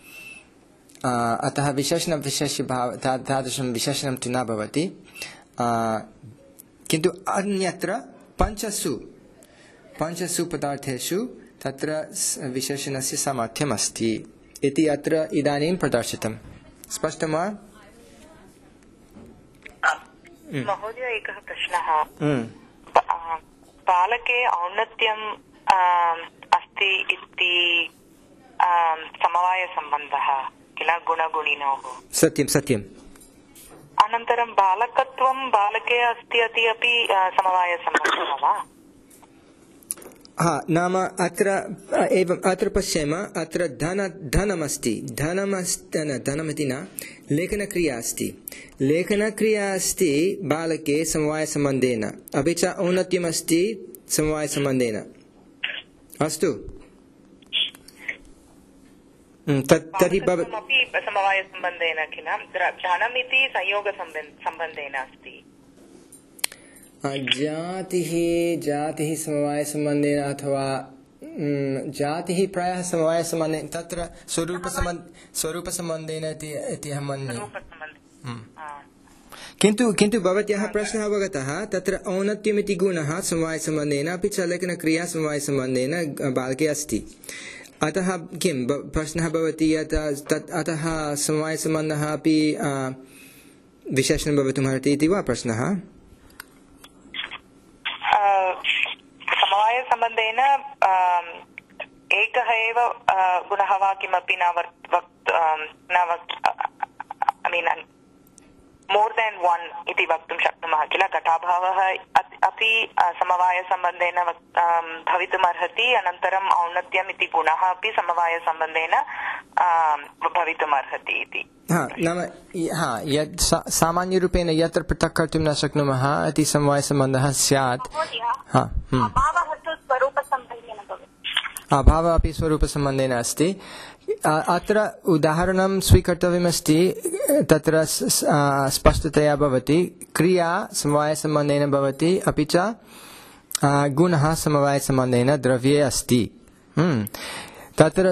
अतः विशेषणविशेषभाव तादृशं विशेषणं तु न भवति किन्तु अन्यत्र पञ्चसु पञ्चसु पदार्थेषु तत्र विशेषणस्य सामर्थ्यम् अस्ति इति अत्र इदानीं प्रदर्शितं। स्पष्टं वा? महोदय एकः प्रश्नः बालके औन्नत्यम् अस्ति इति समवायसम्बन्धः किल गुणगुणिनोः सत्यं सत्यम् अनन्तरं बालकत्वं बालके अस्ति इति अपि समवायसम्बन्धः वा हा नाम अत्र एवम् अत्र पश्याम अत्र धन धनमस्ति धनमस्ति न धनमिति न लेखनक्रिया अस्ति लेखनक्रिया अस्ति बालके समवायसम्बन्धेन अपि च औन्नत्यमस्ति समवायसम्बन्धेन अस्तु तर्हि समवायसम्बन्धेन किल धनमिति संयोगसम्बन्धेन अस्ति जातिः जातिः समवायसम्बन्धेन अथवा जातिः प्रायः समवायसम्बन्धेन तत्र स्वरूपसम्बन्ध स्वरूपसम्बन्धेन इति अहं मन्ये किन्तु किन्तु भवत्याः प्रश्नः अवगतः तत्र औन्नत्यमिति गुणः समवायसम्बन्धेन अपि च लेखनक्रिया समवायसम्बन्धेन बालके अस्ति अतः किं प्रश्नः भवति यत् अतः समवायसम्बन्धः अपि विशेषणं भवितुमर्हति इति वा प्रश्नः समवायसम्बन्धेन एकः एव गुणः वा किमपि न न I mean more than one इति वक्तुं शक्नुमः किल घटाभावः अपि समवायसम्बन्धेन भवितुमर्हति अनन्तरम् औन्नत्यम् इति गुणः अपि समवायसम्बन्धेन भवितुमर्हति इति नाम हा यत् सामान्यरूपेण यत्र पृथक् कर्तुं न शक्नुमः इति समवायसम्बन्धः स्यात् अभावः अपि स्वरूपसम्बन्धेन अस्ति अत्र उदाहरणं स्वीकर्तव्यमस्ति तत्र स्पष्टतया भवति क्रिया समवायसम्बन्धेन भवति अपि च गुणः समवायसम्बन्धेन द्रव्ये अस्ति तत्र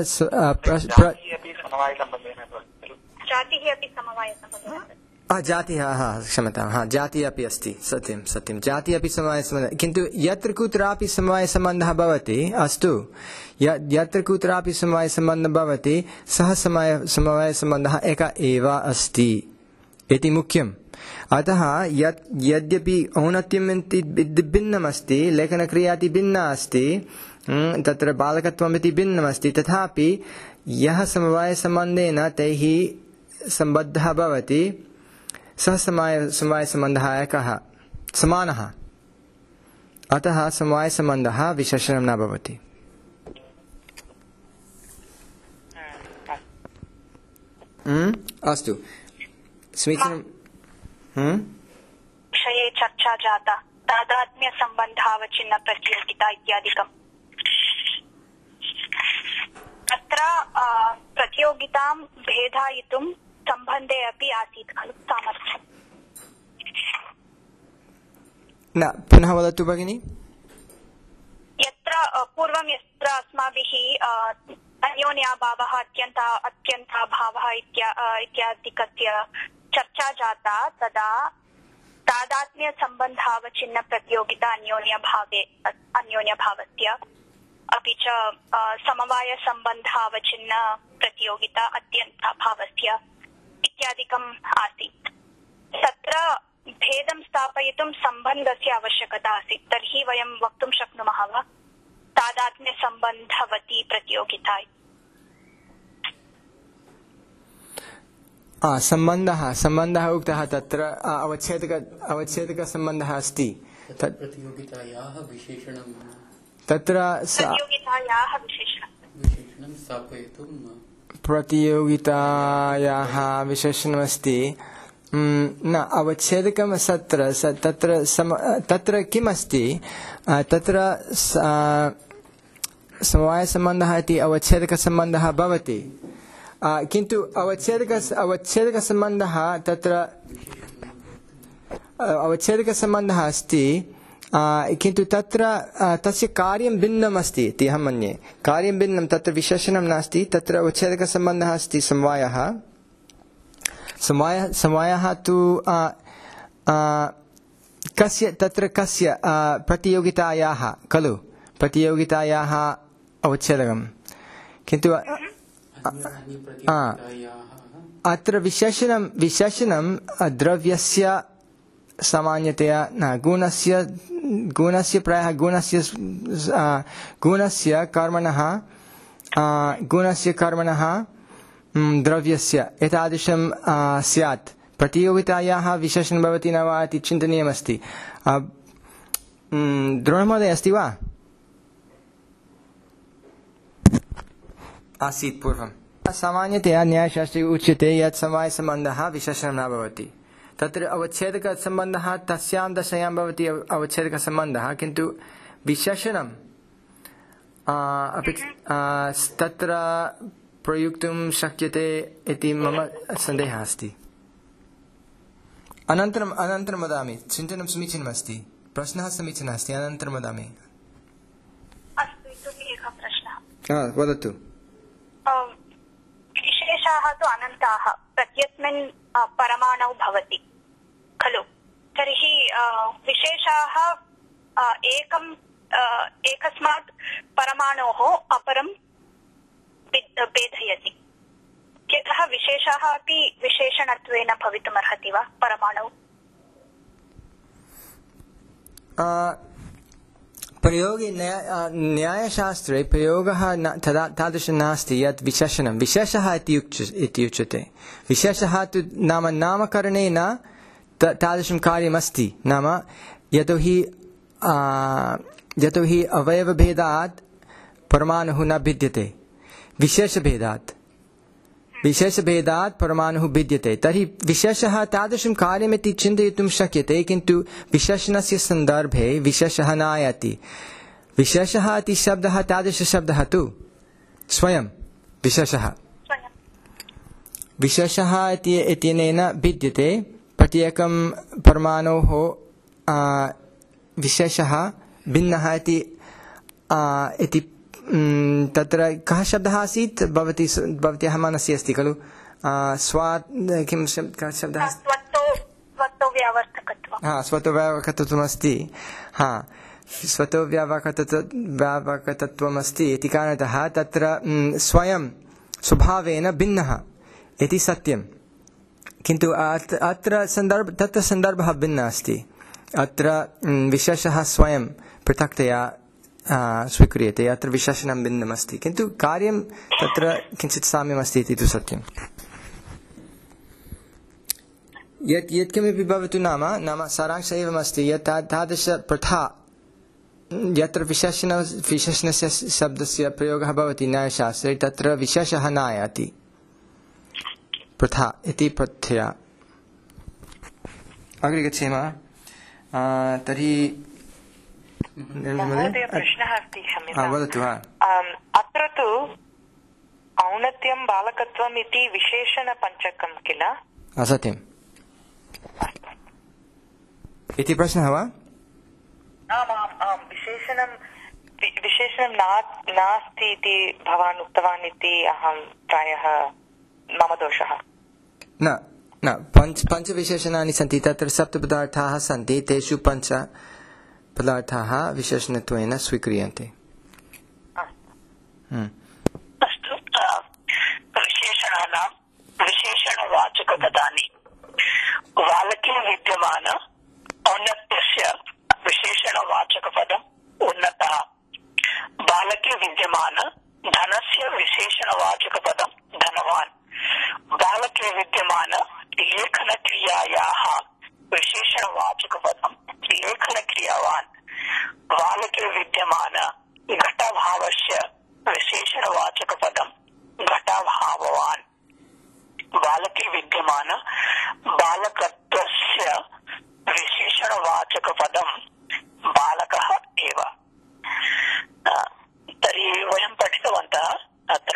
जातिः क्षम्यतां हा जातिः अपि अस्ति सत्यं सत्यं जातिः अपि समवायसम्बन्धः किन्तु यत्र कुत्रापि समवायसम्बन्धः भवति अस्तु यत्र कुत्रापि समवायसम्बन्धः भवति सः समवाय समवायसम्बन्धः एकः एव अस्ति इति मुख्यम् अतः यत् यद्यपि औन्नत्यम् इति भिन्नमस्ति लेखनक्रिया इति भिन्ना अस्ति तत्र बालकत्वम् इति भिन्नमस्ति तथापि यः समवायसम्बन्धेन तैः सम्बद्धः भवति सः समवाय समवायसम्बन्धः एकः समानः अतः समवायसम्बन्धः विशेषणं न भवति अस्तु समीचीनं विषये चर्चा जाता तादात्म्यसम्बन्धावचिन्न प्रतियोगिता इत्यादिकम् तत्र प्रतियोगितां भेदायितुं सम्बन्धे अपि आसीत् खलु सामर्थ्यम् न पुनः वदतु भगिनि यत्र पूर्वं यत्र अस्माभिः अन्योन्याभावः अत्यन्त अत्यन्ताभावः इत्यादिकस्य चर्चा जाता तदा तादात्म्यसम्बन्धावचिन्न प्रतियोगिता अन्योन्यभावे अन्योन्यभावस्य अपि च समवायसम्बन्धावचिन्न प्रतियोगिता अत्यन्ताभावस्य इत्यादिकम् आसीत् तत्र भेदं स्थापयितुं सम्बन्धस्य आवश्यकता आसीत् तर्हि वयं वक्तुं शक्नुमः वा तादात्म्यसम्बन्धवती प्रतियोगिता सम्बन्धः सम्बन्धः उक्तः तत्र अवच्छेदक अवच्छेदकसम्बन्धः अस्ति प्रतियोगितायाः विशेषणं तत्र प्रतियोगितायाः विशेषणं स्थापयितुं प्रतियोगितायाः विशेषणमस्ति न अवच्छेदकं सत्र तत्र तत्र किमस्ति तत्र समवायसम्बन्धः इति अवच्छेदकसम्बन्धः भवति किन्तु अवच्छेदक अवच्छेदकसम्बन्धः तत्र अवच्छेदकसम्बन्धः अस्ति किन्तु तत्र तस्य कार्यं भिन्नम् अस्ति इति अहं मन्ये कार्यं भिन्नं तत्र विशेषणं नास्ति तत्र अवच्छेदकसम्बन्धः अस्ति समवायः समवायः समवायः तु कस्य तत्र कस्य प्रतियोगितायाः खलु प्रतियोगितायाः अवच्छेदकं किन्तु अत्र विशेषणं विशेषणं द्रव्यस्य सामान्यतया न गुणस्य गुणस्य प्रायः गुणस्य गुणस्य कर्मणः गुणस्य कर्मणः द्रव्यस्य एतादृशं स्यात् प्रतियोगितायाः विशेषणं भवति न वा इति चिन्तनीयमस्ति। द्रोणमहोदय अस्ति वा? आसीत् पूर्वं। सामान्यतया न्यायशास्त्रे उच्यते यत् समवायसम्बन्धः विशेषणं न भवति। तत्र अवच्छेदकसम्बन्धः तस्यां दशायां भवति अवच्छेदकसम्बन्धः, किन्तु विशेषणं अपि तत्र प्रयुक्तुं शक्यते इति मम सन्देहः अस्ति। अनन्तरम् अनन्तरं वदामि। चिन्तनं समीचीनमस्ति, प्रश्नः समीचीनः अस्ति। अनन्तरं वदामि। अस्तु, इतोपि एकः प्रश्नः। वदतु। विशेषाः तु अनन्ताः प्रत्यस्मिन् परमाणौ भवति खलु? तर्हि विशेषाः एकम् एकस्मात् परमाणोः अपरं भेदयति। यतः विशेषाः अपि विशेषणत्वेन भवितुमर्हति वा परमाणौ? प्रयोगे न्यायशास्त्रे प्रयोगः तदा तादृशं नास्ति यत् विशेषणं विशेषः इति उच्यते। विशेषः तु नाम नामकरणेन तादृशं कार्यमस्ति। नाम यतोहि यतोहि अवयवभेदात् परमाणुः न भिद्यते, विशेषभेदात् विशेषभेदात् परमाणुः भिद्यते। तर्हि विशेषः तादृशं कार्यमिति चिन्तयितुं शक्यते, किन्तु विशेषणस्य सन्दर्भे विशेषः न आयाति। विशेषः इति शब्दः तादृशशब्दः तु स्वयं विशेषः विशेषः इत्यनेन भिद्यते। प्रत्येकं परमाणोः विशेषः भिन्नः इति तत्र कः शब्दः आसीत् भवती भवत्याः मनसि अस्ति खलु? स्वा किं कः शब्दः? हा, स्वतोव्यावर्तकत्वमस्ति। हा, स्वतोव्यावर्तकत्वमस्ति इति कारणतः तत्र स्वयं स्वभावेन भिन्नः इति सत्यं, किन्तु अत्र सन्दर्भ तत्र सन्दर्भः भिन्नः अस्ति। अत्र विशेषः स्वयं पृथक्तया स्वीक्रियते, अत्र विशेषणं भिन्नमस्ति, किन्तु कार्यं तत्र किञ्चित् साम्यमस्ति इति तु सत्यं। यत् यत्किमपि भवतु नाम नाम सारांशः एवमस्ति यत् तादृशप्रथा यत्र विशेषण विशेषणस्य शब्दस्य प्रयोगः भवति न्यायशास्त्रे तत्र विशेषः न आयाति, प्रथा इति प्रथया। अग्रे गच्छेम। तर्हि महोदय, प्रश्नः अस्ति, क्षम्यतां। वदतु। अत्र तु औन्नत्यं बालकत्वम् इति विशेषणपञ्चकं किल? असत्यम् इति प्रश्नः वा? आम् आम् आम्, विशेषणं विशेषणं नास्ति इति भवान् उक्तवान् इति अहं प्रायः मम दोषः। न न पञ्च पञ्चविशेषणानि सन्ति, तत्र सप्तपदार्थाः सन्ति, तेषु पञ्च पदार्थाः विशेषणत्वेन स्वीक्रियन्ते। अस्तु, विशेषणानां विशेषणवाचकपदानि बालके विद्यमान औन्नत्यस्य विशेषणवाचकपदम् उन्नतः, बालके विद्यमान धनस्य विशेषणवाचकपदम् धनवान्, बालके विद्यमान लेखनक्रियायाः विशेषणवाचकपदम् लेखनक्रियावान्, बालके विद्यमान घटाभावस्य विशेषणवाचकपदम् घटाभाववान्, बालके विद्यमान बालकत्वस्य विशेषणवाचकपदम् बालकः एव। तर्हि वयं पठितवन्तः अत्र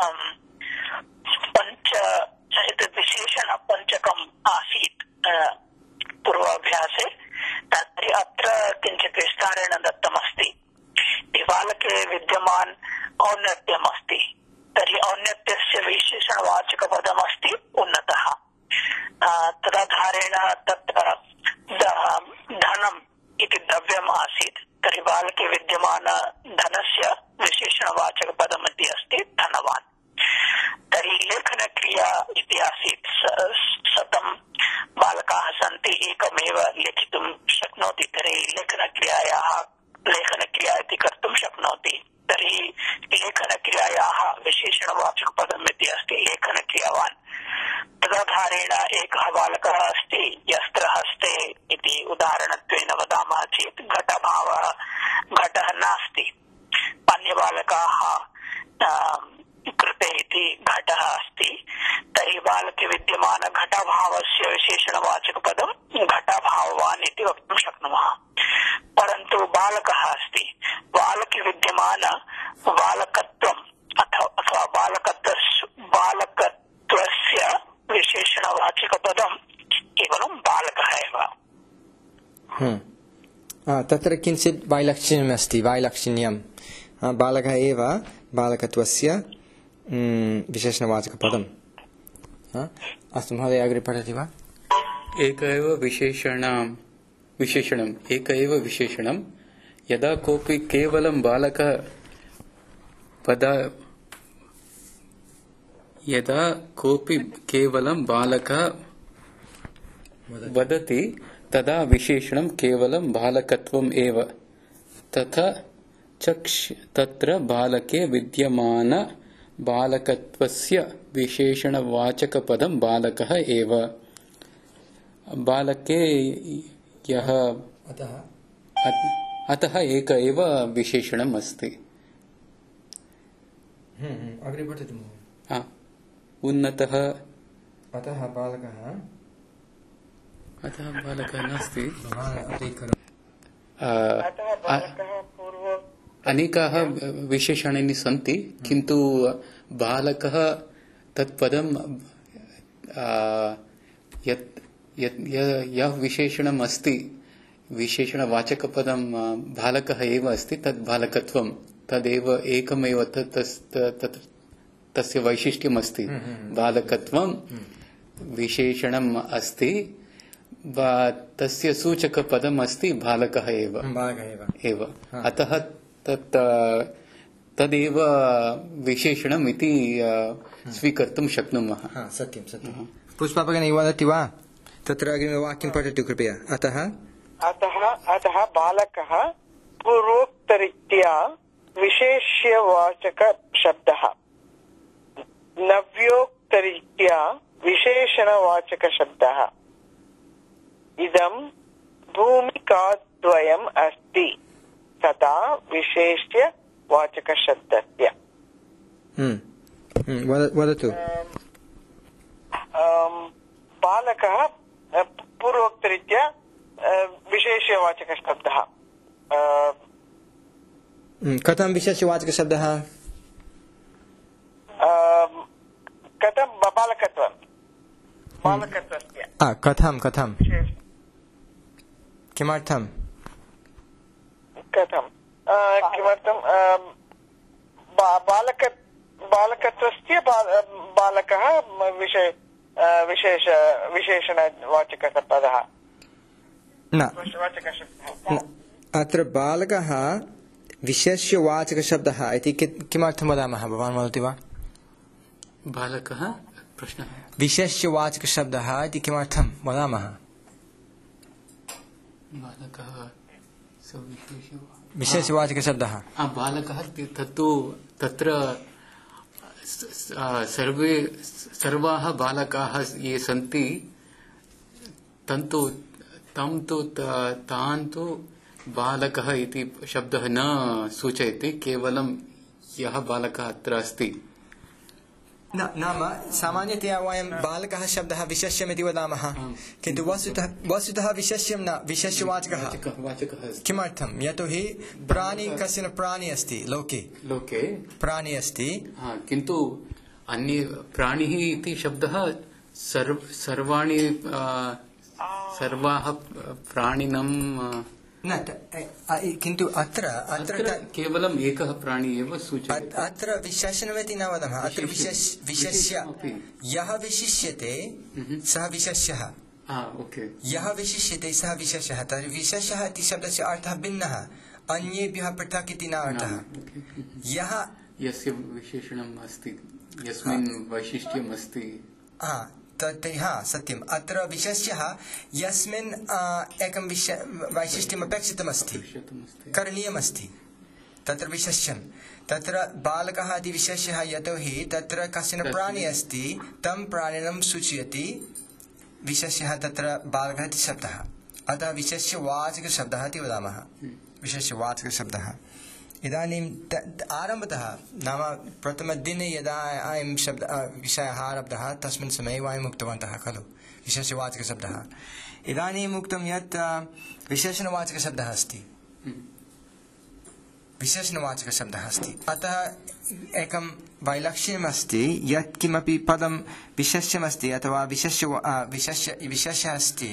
पञ्च एतद् विशेषणपञ्चकम् आसीत् पूर्वाभ्यासे। तर्हि अत्र किञ्चित् विस्तारेण दत्तमस्ति। बालके विद्यमान औन्नत्यमस्ति, तर्हि औन्नत्यस्य विशेषणवाचकपदमस्ति उन्नतः। तदाधारेण तत्र धनम् इति द्रव्यम् आसीत्, तर्हि बालके विद्यमान धनस्य विशेषणवाचकपदमिति अस्ति धनवान्। तर्हि लेखनक्रिया इति आसीत्, शतं बालकाः सन्ति एकमेव लेखितुं शक्नोति तर्हि लेखनक्रियायाः लेखनक्रिया इति कर्तुं शक्नोति। तर्हि लेखनक्रियायाः विशेषणवाचकपदम् इति अस्ति लेखनक्रियावान्। तदाधारेण एकः बालकः अस्ति यस्त्र हस्ते इति उदाहरणत्वेन वदामः चेत् घटभावः घटः नास्ति। अन्यबालकाः कृते इति घटः अस्ति। तर्हि बालके विद्यमान घटभावस्य विशेषणवाचकपदं घटभाववान् इति वक्तुं शक्नुमः। परन्तु बालकः अस्ति, बालके विद्यमान बालकत्वम् अथवा बालकत्वस्य बालकत्वस्य विशेषणवाचकपदं केवलं बालकः एव। तत्र किञ्चित् वैलक्षण्यम् अस्ति। वैलक्षण्यं बालकः एव बालकत्वस्य विशेषणवाचकपदम्। अस्तु महोदय, अग्रे पठति वा? एक एव विशेषणं विशेषणम् एक एव विशेषणं यदा कोऽपि केवलं बालकः पद यदा कोऽपि केवलं बालकः वदति तदा विशेषणं केवलं बालकत्वम् एव। तथा चक्ष तत्र बालके विद्यमान बालकत्वस्य विशेषणवाचकपदं बालकः एव। बालके यः अतः एक एव विशेषणम् अस्ति। अग्रे पठतु महोदय। उन्नतः अतः बालकः अतः बालकः नास्ति। अनेकाः विशेषणानि सन्ति, किन्तु बालकः तत्पदं यत् यः विशेषणम् अस्ति विशेषणवाचकपदं बालकः एव अस्ति, तद् बालकत्वं तदेव एकमेव तत् तस्य वैशिष्ट्यम् अस्ति। बालकत्वं विशेषणम् अस्ति, तस्य सूचकपदम् अस्ति बालकः एव एव। अतः तत् तदेव विशेषणम् इति स्वीकर्तुं शक्नुमः। सत्यं सत्यं। पुष्पा भगिनी वदति वा? तत्र अग्रिमवाक्यं पठतु कृपया। अतः अतः अतः बालकः पूर्वोक्तरीत्या विशेष्यवाचकशब्दः, नव्योक्तरीत्या विशेषणवाचकशब्दः। इदं भूमिकाद्वयम् अस्ति तथा विशेष्यवाचकशब्दस्य। वदतु। बालकः पूर्वोक्तरीत्या विशेष्यवाचकशब्दः। कथं विशेष्यवाचकशब्दः? कथं बालकत्वं बालकत्वस्य कथं कथं किमर्थं कथं किमर्थं बालक बालकत्वस्य बालकः विशेष विशेष विशेषणवाचकपदः न। अत्र बालकः विशेष्यवाचकशब्दः इति किमर्थं वदामः? भवान् वदति वा? बालकः प्रश्नः विशेष्यवाचकशब्दः इति किमर्थं वदामः? बालकः विशेषवाचकशब्दः बालकः तत्तु तत्र सर्वे सर्वाः बालकाः ये सन्ति तन्तु तं तु तान् तु बालकः इति शब्दः न सूचयति, केवलं यः बालकः अत्र अस्ति। न नाम सामान्यतया वयं बालकः शब्दः विशेष्यमिति वदामः, किन्तु वस्तुतः वस्तुतः विशेष्यं न, विशेष्यवाचकः वाचकः। किमर्थं? यतोहि प्राणी कश्चन प्राणी अस्ति लोके लोके प्राणी अस्ति, किन्तु अन्य प्राणिः इति शब्दः सर्व सर्वाणि सर्वाः प्राणिनं न, किन्तु अत्र अत्र केवलम् एकः प्राणी एव सूचयति। अत्र विशेषणमिति न वदामः, अत्र विशेष्य यः विशिष्यते सः विशेष्यः। यः विशिष्यते सः विशेषः। तर्हि विशेषः इति शब्दस्य अर्थः भिन्नः, अन्येभ्यः पृथक् इति न अर्थः। यः यस्य विशेषणम् अस्ति, यस्मिन् वैशिष्ट्यम् अस्ति, तत् हा सत्यम् अत्र विशेष्यः यस्मिन् एकं विशेष वैशिष्ट्यम् अपेक्षितमस्ति करणीयमस्ति तत्र विशेष्यं तत्र बालकः इति विशेष्यः यतोहि तत्र कश्चन प्राणी अस्ति तं प्राणिनं सूचयति विशेष्यः तत्र बालकः इति शब्दः अतः विशेष्यवाचकशब्दः इति वदामः विशेष्यवाचकशब्दः इदानीं आरम्भतः नाम प्रथमदिने यदा अयं शब्द विषयः आरब्धः तस्मिन् समये वयम् उक्तवन्तः खलु विशेषवाचकशब्दः इदानीम् उक्तं यत् विशेषणवाचकशब्दः अस्ति विशेषणवाचकशब्दः अस्ति अतः एकं वैलक्ष्यम् अस्ति यत् किमपि पदं विशेष्यमस्ति अथवा विशेष्य विशेष्य विशेष्यः अस्ति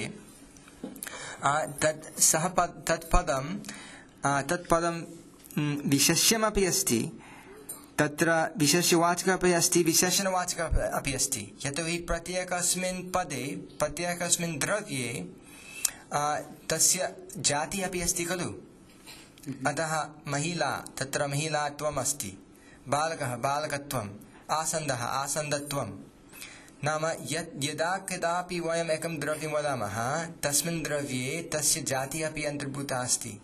तत् सः पद तत् पदं तत् पदं विशेष्यमपि अस्ति तत्र विशेष्यवाचकः अपि अस्ति विशेषणवाचकः अपि अस्ति यतोहि प्रत्येकस्मिन् पदे प्रत्येकस्मिन् द्रव्ये तस्य जातिः अपि अस्ति खलु अतः महिला तत्र महिलात्वम् अस्ति बालकः बालकत्वम् आसन्दः आसन्दत्वं नाम यत् यदा कदापि वयम् एकं द्रव्यं वदामः तस्मिन् द्रव्ये तस्य जातिः अपि अन्तर्भूता अस्ति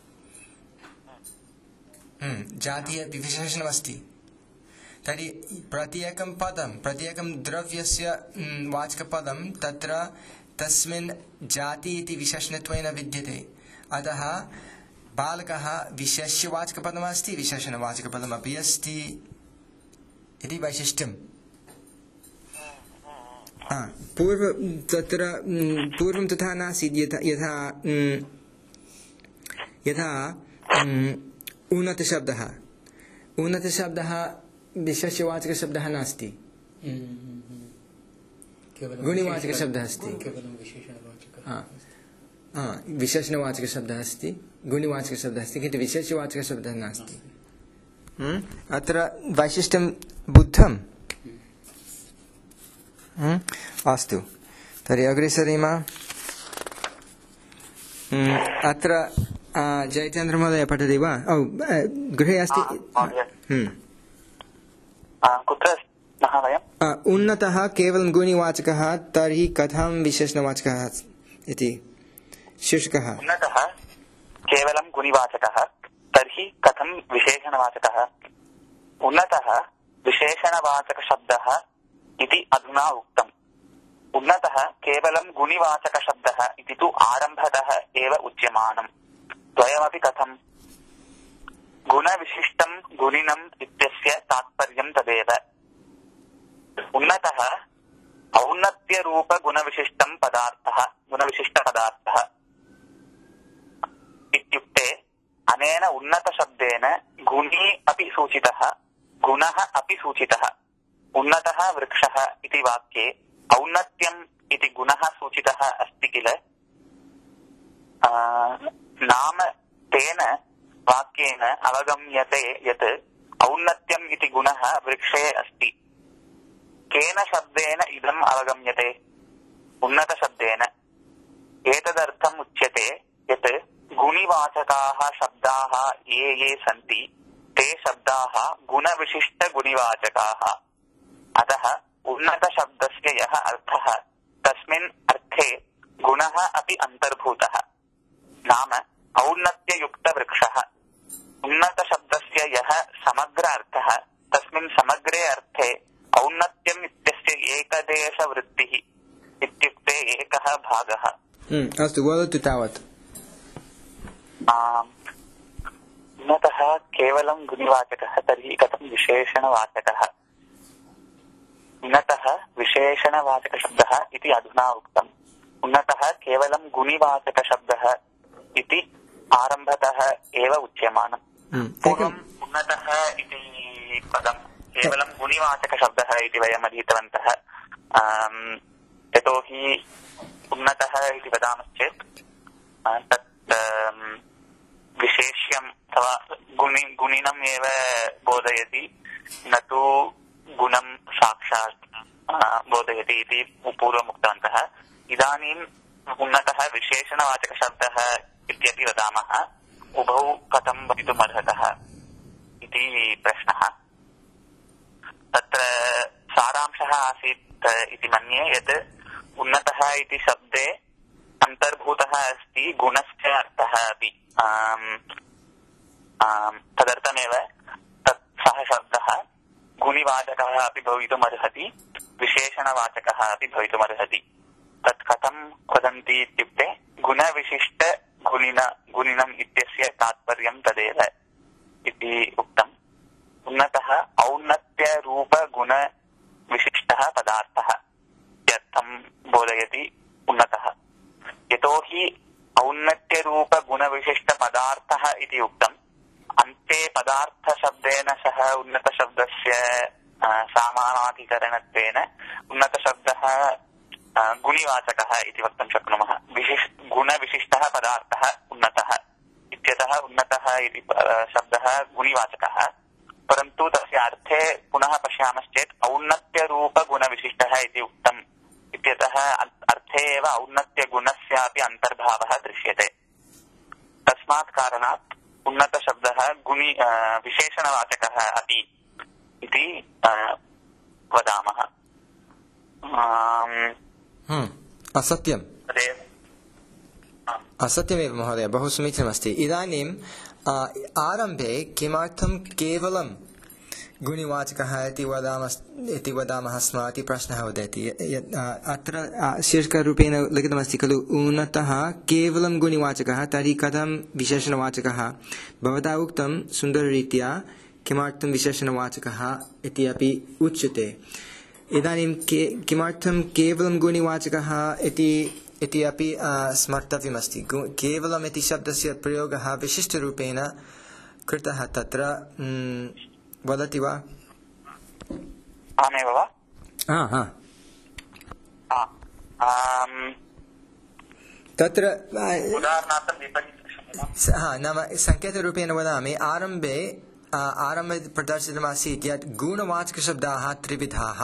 जातिः अपि विशेषणमस्ति तर्हि प्रत्येकं पदं प्रत्येकं द्रव्यस्य वाचकपदं तत्र तस्मिन् जाति इति विशेषणत्वेन विद्यते अतः बालकः विशेष्यवाचकपदमस्ति विशेषणवाचकपदमपि अस्ति इति वैशिष्ट्यं पूर्व तत्र पूर्वं तथा नासीत् यथा यथा यथा उन्नतशब्दः उन्नतशब्दः विशेष्यवाचकशब्दः नास्ति गुणिवाचकशब्दः अस्ति विशेषणवाचकशब्दः अस्ति गुणिवाचकशब्दः अस्ति किन्तु विशेषवाचकशब्दः नास्ति अत्र वैशिष्ट्यं बुद्धम् अस्तु तर्हि अग्रे सरेम अत्र जयचन्द्रमहोदय पठति वा गृहे अस्ति कुत्र वयम् उन्नतः केवलं गुणिवाचकः तर्हि कथं विशेषणवाचकः इति शीर्षकः उन्नतः केवलं गुणिवाचकः तर्हि कथं विशेषणवाचकः उन्नतः विशेषणवाचकशब्दः इति अधुना उक्तम् उन्नतः केवलं गुणिवाचकशब्दः इति तु आरम्भतः एव उच्यमानम् द्वयमपि कथम् गुणविशिष्टं गुणिनम् इत्यस्य तात्पर्यं तदेव उन्नतः औन्नत्यरूपगुणविशिष्टं पदार्थः गुणविशिष्टपदार्थः इत्युक्ते अनेन उन्नतशब्देन गुणी अपि सूचितः गुणः अपि सूचितः उन्नतः वृक्षः इति वाक्ये औन्नत्यम् इति गुणः सूचितः अस्ति किल नाम तेन वाक्येन अवगम्यते यत् औन्नत्यम् इति गुणः वृक्षे अस्ति केन शब्देन इदम् अवगम्यते उन्नतशब्देन एतदर्थम् उच्यते यत् गुणिवाचकाः शब्दाः ये ये सन्ति ते शब्दाः गुणविशिष्टगुणिवाचकाः अतः उन्नतशब्दस्य यः अर्थः तस्मिन् अर्थे गुणः अपि अन्तर्भूतः नाम औन्नत्ययुक्तवृक्षः उन्नतशब्दस्य यः समग्र अर्थः तस्मिन् समग्रे अर्थे औन्नत्यम् इत्यस्य एकदेशवृत्तिः इत्युक्ते एकः भागः अस्तु वदतु तावत् उन्नतः केवलं गुणिवाचकः तर्हि कथं विशेषणवाचकः उन्नतः विशेषणवाचकशब्दः इति अधुना उक्तम् उन्नतः केवलं गुणिवाचकशब्दः इति आरम्भतः एव उच्यमानम् पूर्वम् उन्नतः इति पदं केवलं गुणिवाचकशब्दः इति वयम् अधीतवन्तः यतोहि उन्नतः इति वदामश्चेत् तत् विशेष्यम् अथवा गुणि गुणिनम् एव बोधयति न तु गुणं साक्षात् बोधयति इति पूर्वम् उक्तवन्तः इदानीम् उन्नतः विशेषणवाचकशब्दः इत्यपि वदामः उभौ कथं भवितुमर्हतः इति प्रश्नः तत्र सारांशः आसीत् स्यात् इति मन्ये यत् उन्नतः इति शब्दे अन्तर्भूतः अस्ति गुणस्य अर्थः अपि। तदर्थमेव तत् सः शब्दः गुणिवाचकः अपि भवितुमर्हति, विशेषणवाचकः अपि भवितुमर्हति। तत् कथं वदन्ति इत्युक्ते गुणविशिष्ट गुणिन गुणिनम् इत्यस्य तात्पर्यं तदेव इति उक्तम्। उन्नतः औन्नत्यरूपगुणविशिष्टः पदार्थः इत्यर्थं बोधयति उन्नतः। यतोहि औन्नत्यरूपगुणविशिष्टपदार्थः इति उक्तम्, अन्ते पदार्थशब्देन सह उन्नतशब्दस्य सामानाधिकरणत्वेन उन्नतशब्दः गुणिवाचकः इति वक्तुं शक्नुमः। विशिष्ट गुणविशिष्टः पदार्थः उन्नतः इत्यतः उन्नतः इति शब्दः गुणिवाचकः, परन्तु तस्य अर्थे पुनः पश्यामश्चेत् औन्नत्यरूपगुणविशिष्टः इति उक्तम् इत्यतः अर्थे एव औन्नत्यगुणस्यापि अन्तर्भावः दृश्यते। तस्मात् कारणात् उन्नतशब्दः गुणि विशेषणवाचकः अपि इति वदामः। असत्यम् असत्यमेव महोदय, बहु समीचीनमस्ति। इदानीम् आरम्भे किमर्थं केवलं गुणिवाचकः इति वदामः इति वदामः स्म इति प्रश्नः उदेति। अत्र शीर्षकरूपेण लिखितमस्ति खलु उन्नतः केवलं गुणिवाचकः, तर्हि कथं विशेषणवाचकः? भवता उक्तं सुन्दररीत्या किमर्थं विशेषणवाचकः इति अपि उच्यते। इदानीं के किमर्थं केवलं गुणिवाचकः इति इति अपि स्मर्तव्यमस्ति। केवलम् इति शब्दस्य प्रयोगः विशिष्टरूपेण कृतः तत्र वदति वा? अहमेव वा? हा हा तत्र हा नाम सङ्केतरूपेण वदामि। आरम्भे आरम्भे प्रदर्शितमासीत् यत् गुणवाचकशब्दाः त्रिविधाः।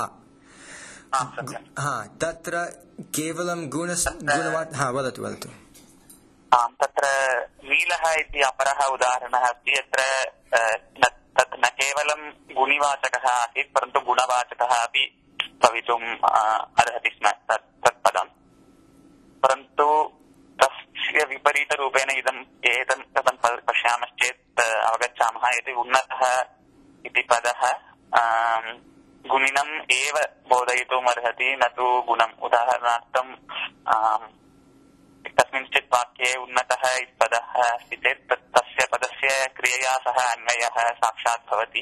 हा तत्र केवलं गुण गुणवाच हा वदतु वदतु। तत्र नीलः इति अपरः उदाहरणः अस्ति। यत्र तत् न केवलं गुणिवाचकः आसीत् परन्तु गुणवाचकः अपि भवितुम् अर्हति स्म तत् तत्पदम्, परन्तु तस्य विपरीतरूपेण इदम् एतं कथं पश्यामश्चेत् अवगच्छामः यदि उन्नतः इति पदः गुणिनम् एव बोधयितुम् अर्हति, न तु गुणम्। उदाहरणार्थं कस्मिंश्चित् वाक्ये उन्नतः इति पदः अस्ति चेत् तस्य पदस्य क्रियया सह अन्वयः साक्षात् भवति।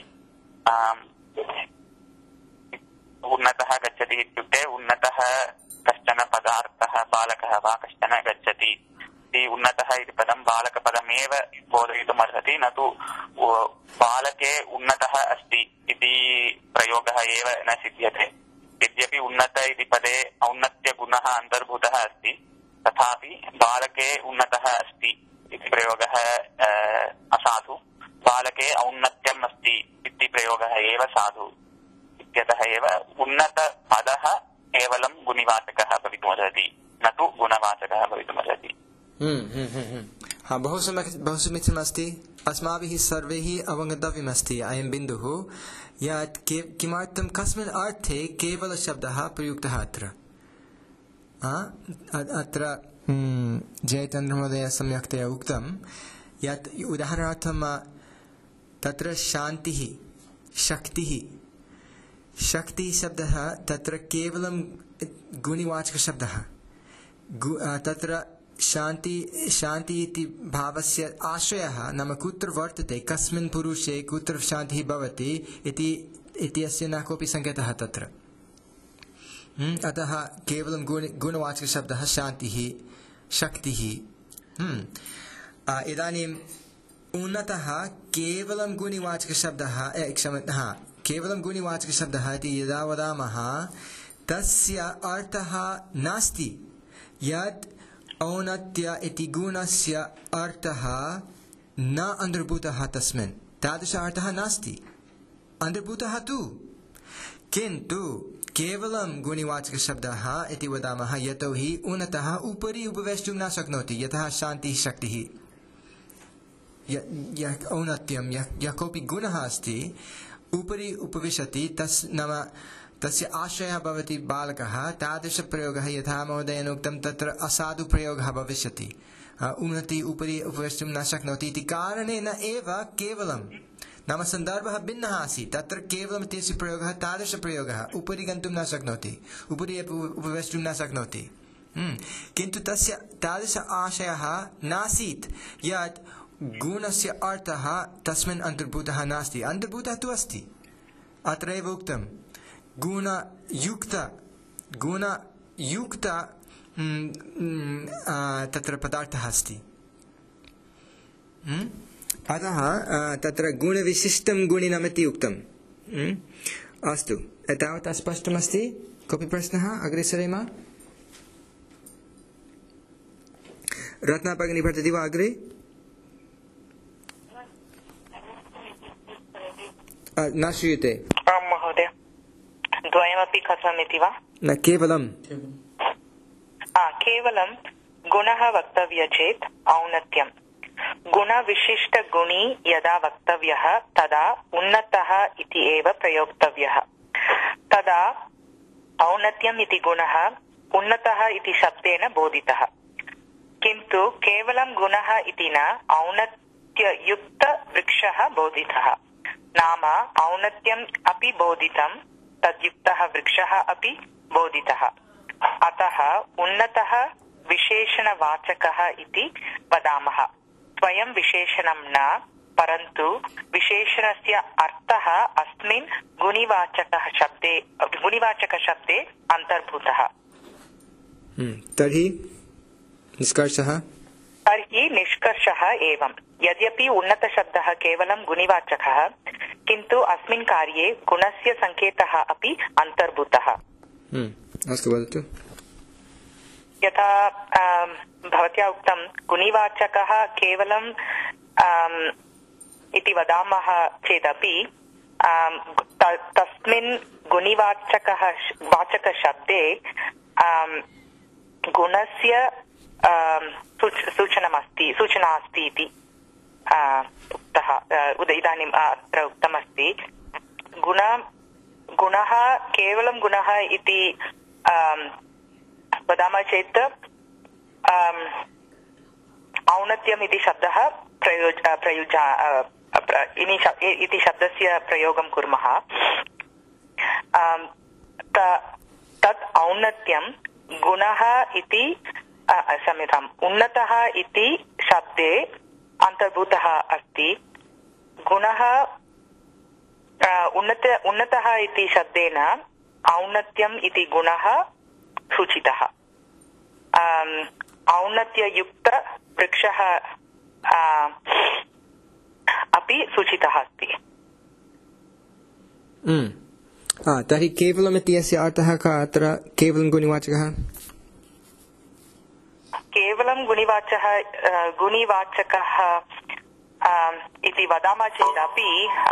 उन्नतः गच्छति इत्युक्ते उन्नतः कश्चन पदार्थः बालकः वा कश्चन गच्छति इति उन्नतः इति पदं बालकपदमेव बोधयितुम् अर्हति, न तु बालके उन्नतः अस्ति इति प्रयोगः एव न सिद्ध्यते। यद्यपि उन्नत इति पदे औन्नत्यगुणः अन्तर्भूतः अस्ति, तथापि बालके उन्नतः अस्ति इति प्रयोगः असाधु। बालके औन्नत्यम् अस्ति इति प्रयोगः एव साधु इत्यतः एव उन्नतपदः केवलं गुणिवाचकः भवितुमर्हति, न तु गुणवाचकः भवितुमर्हति। हा बहु सम्यक् बहु समीचीनमस्ति। अस्माभिः सर्वैः अवगन्तव्यमस्ति अयं बिन्दुः यत् किमर्थं कस्मिन् अर्थे केवलशब्दः प्रयुक्तः अत्र। अत्र जयचन्द्रमहोदय सम्यक्तया उक्तं यत् उदाहरणार्थं तत्र शान्तिः शक्तिः शक्तिः शब्दः तत्र केवलं गुणिवाचकशब्दः। तत्र शान्ति शान्ति इति भावस्य आश्रयः नाम कुत्र वर्तते, कस्मिन् पुरुषे कुत्र शान्तिः भवति इति इत्यस्य न कोऽपि सङ्केतः तत्र। अतः केवलं गुण गुणवाचकशब्दः शान्तिः शक्तिः। इदानीम् उन्नतः केवलं गुणिवाचकशब्दः क्षम्यतां केवलं गुणिवाचकशब्दः इति यदा वदामः तस्य अर्थः नास्ति यत् औन्नत्य इति गुणस्य अर्थः न अन्तर्भूतः तस्मिन्। तादृश अर्थः नास्ति, अन्तर्भूतः तु, किन्तु केवलं गुणिवाचकशब्दः इति वदामः यतोहि उन्नतः उपरि उपवेष्टुं न शक्नोति। यतः शान्तिः शक्तिः यः औन्नत्यं यः यः कोऽपि गुणः अस्ति उपरि उपविशति, तस् नाम तस्य आशयः भवति बालकः तादृशप्रयोगः यथा महोदयेन उक्तं तत्र असाधुप्रयोगः भविष्यति उन्नति उपरि उपवेष्टुं न शक्नोति इति कारणेन एव केवलं नाम सन्दर्भः भिन्नः आसीत् तत्र केवलं तस्य प्रयोगः तादृशप्रयोगः उपरि गन्तुं न शक्नोति उपरि उपवेष्टुं न शक्नोति किन्तु तस्य तादृश आशयः नासीत् यत् गुणस्य अर्थः तस्मिन् अन्तर्भूतः नास्ति अन्तर्भूतः तु अस्ति अत्रैव उक्तं गुणयुक्त गुणयुक्त तत्र पदार्थः अस्ति अतः तत्र गुणविशिष्टं गुणिनमिति उक्तम् अस्तु एतावत् स्पष्टमस्ति कोऽपि प्रश्नः अग्रे सरेम रत्ना भगिनी पठति वा अग्रे न श्रूयते आं महोदय द्वयमपि कथमिति वा न केवलं केवलं गुणः वक्तव्यः चेत् औन्नत्यं गुणविशिष्टगुणी यदा वक्तव्यः तदा उन्नतः इति एव प्रयोक्तव्यः तदा औन्नत्यम् इति गुणः उन्नतः इति शब्देन बोधितः किन्तु केवलं गुणः इति न औन्नत्ययुक्तवृक्षः बोधितः नाम औन्नत्यम् अपि बोधितं तद्युक्तः वृक्षः अपि बोधितः अतः उन्नतः विशेषणवाचकः इति वदामः स्वयं विशेषणं न परन्तु विशेषणस्य अर्थः अस्मिन् गुणिवाचकः शब्दे गुणिवाचकशब्दे अन्तर्भूतः तर्हि निष्कर्षः तर्हि निष्कर्षः एवं यद्यपि उन्नतशब्दः केवलं गुणिवाचकः किन्तु अस्मिन् कार्ये गुणस्य सङ्केतः अपि अन्तर्भूतः अस्तु वदतु यथा भवत्या उक्तं गुणिवाचकः केवलं इति वदामः चेदपि तस्मिन् गुणिवाचकः वाचकशब्दे गुणस्य सूचनमस्ति सूचना अस्ति इति उक्तः इदानीम् अत्र उक्तमस्ति गुण गुणः केवलं गुणः इति वदामः चेत् औन्नत्यम् इति शब्दः प्रयोज प्रयुज इति शब्दस्य प्रयोगं कुर्मः तत् औन्नत्यं गुणः इति क्षम्यताम् उन्नतः इति शब्दे अन्तर्भूतः अस्ति गुणः उन्नत उन्नतः इति शब्देन औन्नत्यम् इति गुणः सूचितः औन्नत्ययुक्तवृक्षः अपि सूचितः अस्ति तर्हि केवलम् इत्यस्य अर्थः कः अत्र केवलं गुणिवाचकः केवलं गुणिवाचकः गुणिवाचकः इति वदामः चेदपि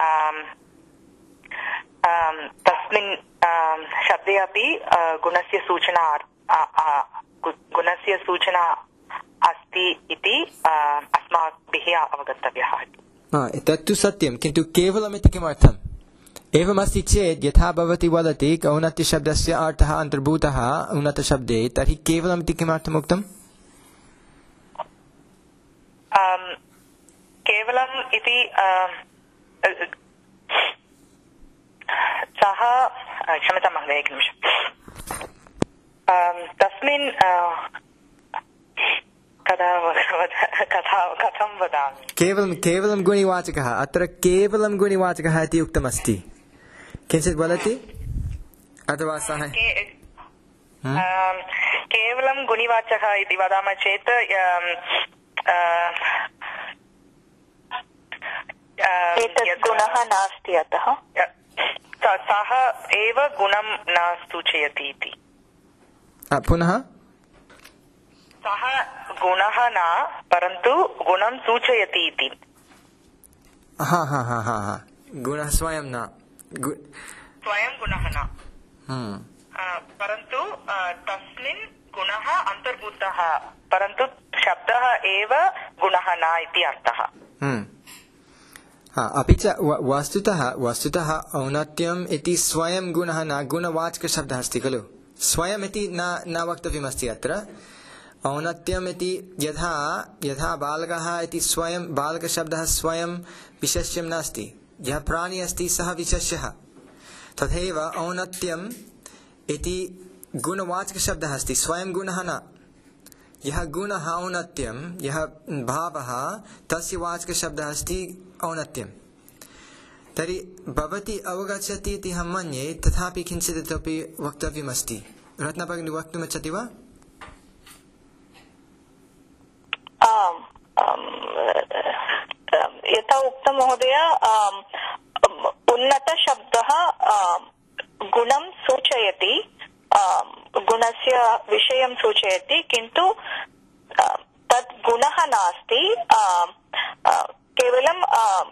तस्मिन् शब्दे अपि गुणस्य सूचना गुणस्य सूचना अस्ति इति अस्माभिः अवगन्तव्यः तत्तु सत्यं किन्तु केवलम् इति किमर्थम् एवमस्ति चेत् यथा भवती वदति औन्नत्यशब्दस्य अर्थः अन्तर्भूतः उन्नतशब्दे तर्हि केवलम् इति किमर्थम् उक्तम् केवलम् इति सः क्षम्यतां महोदय एकनिमिषम् तस्मिन् कथं वदामि केवलं केवलं गुणिवाचकः अत्र केवलं गुणिवाचकः इति उक्तमस्ति किञ्चित् वदति अथवा सः केवलं गुणिवाचकः इति वदामः चेत् गुणः नास्ति अतः सः एव गुणं न सूचयति इति पुनः सः गुणः न परन्तु गुणं सूचयति इति हा हा हा हा गुणः स्वयं न स्वयं गुणः न परन्तु तस्मिन् गुणः अन्तर्भूतः परन्तु शब्दः एव गुणः न इति अर्थः हा अपि च वस्तुतः वस्तुतः औन्नत्यम् इति स्वयं गुणः न गुणवाचकशब्दः अस्ति खलु स्वयम् इति न न वक्तव्यमस्ति अत्र औन्नत्यम् इति यथा यथा बालकः इति स्वयं बालकशब्दः स्वयं विशेष्यं नास्ति यः प्राणी अस्ति सः विशेष्यः तथैव औन्नत्यम् इति गुणवाचकशब्दः अस्ति स्वयं गुणः न यः गुणः औन्नत्यं यः भावः तस्य वाचकशब्दः अस्ति औन्नत्यं तर्हि भवती अवगच्छति इति अहं मन्ये तथापि किञ्चित् इतोपि वक्तव्यमस्ति रत्नभगिनी वक्तुमिच्छति वा यथा उक्तं महोदय उन्नतशब्दः गुणं सूचयति गुणस्य विषयं सूचयति किन्तु तद् गुणः नास्ति केवलं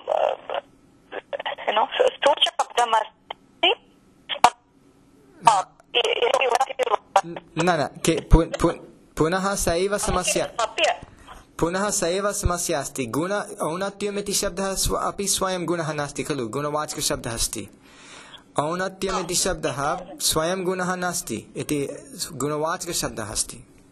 सूचकपदमस्ति न न पुनः सैव समस्या पुनः सैव समस्या अस्ति गुण औन्नत्यम् इति शब्दः अपि स्वयं गुणः नास्ति खलु गुणवाचकशब्दः अस्ति औन्नत्यम् इति शब्दः स्वयं गुणः नास्ति इति गुणवाचकशब्दः अस्ति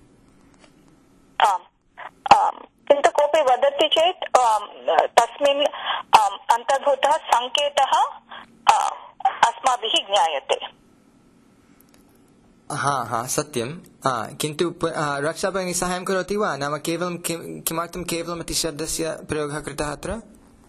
किन्तु कोऽपि वदति चेत् तस्मिन् अन्तर्भूतः सङ्केतः अस्माभिः ज्ञायते हा हा सत्यं किन्तु रक्षाभगिनी साहाय्यं करोति वा नाम केवलं किमर्थं केवलम् इति शब्दस्य प्रयोगः कृतः अत्र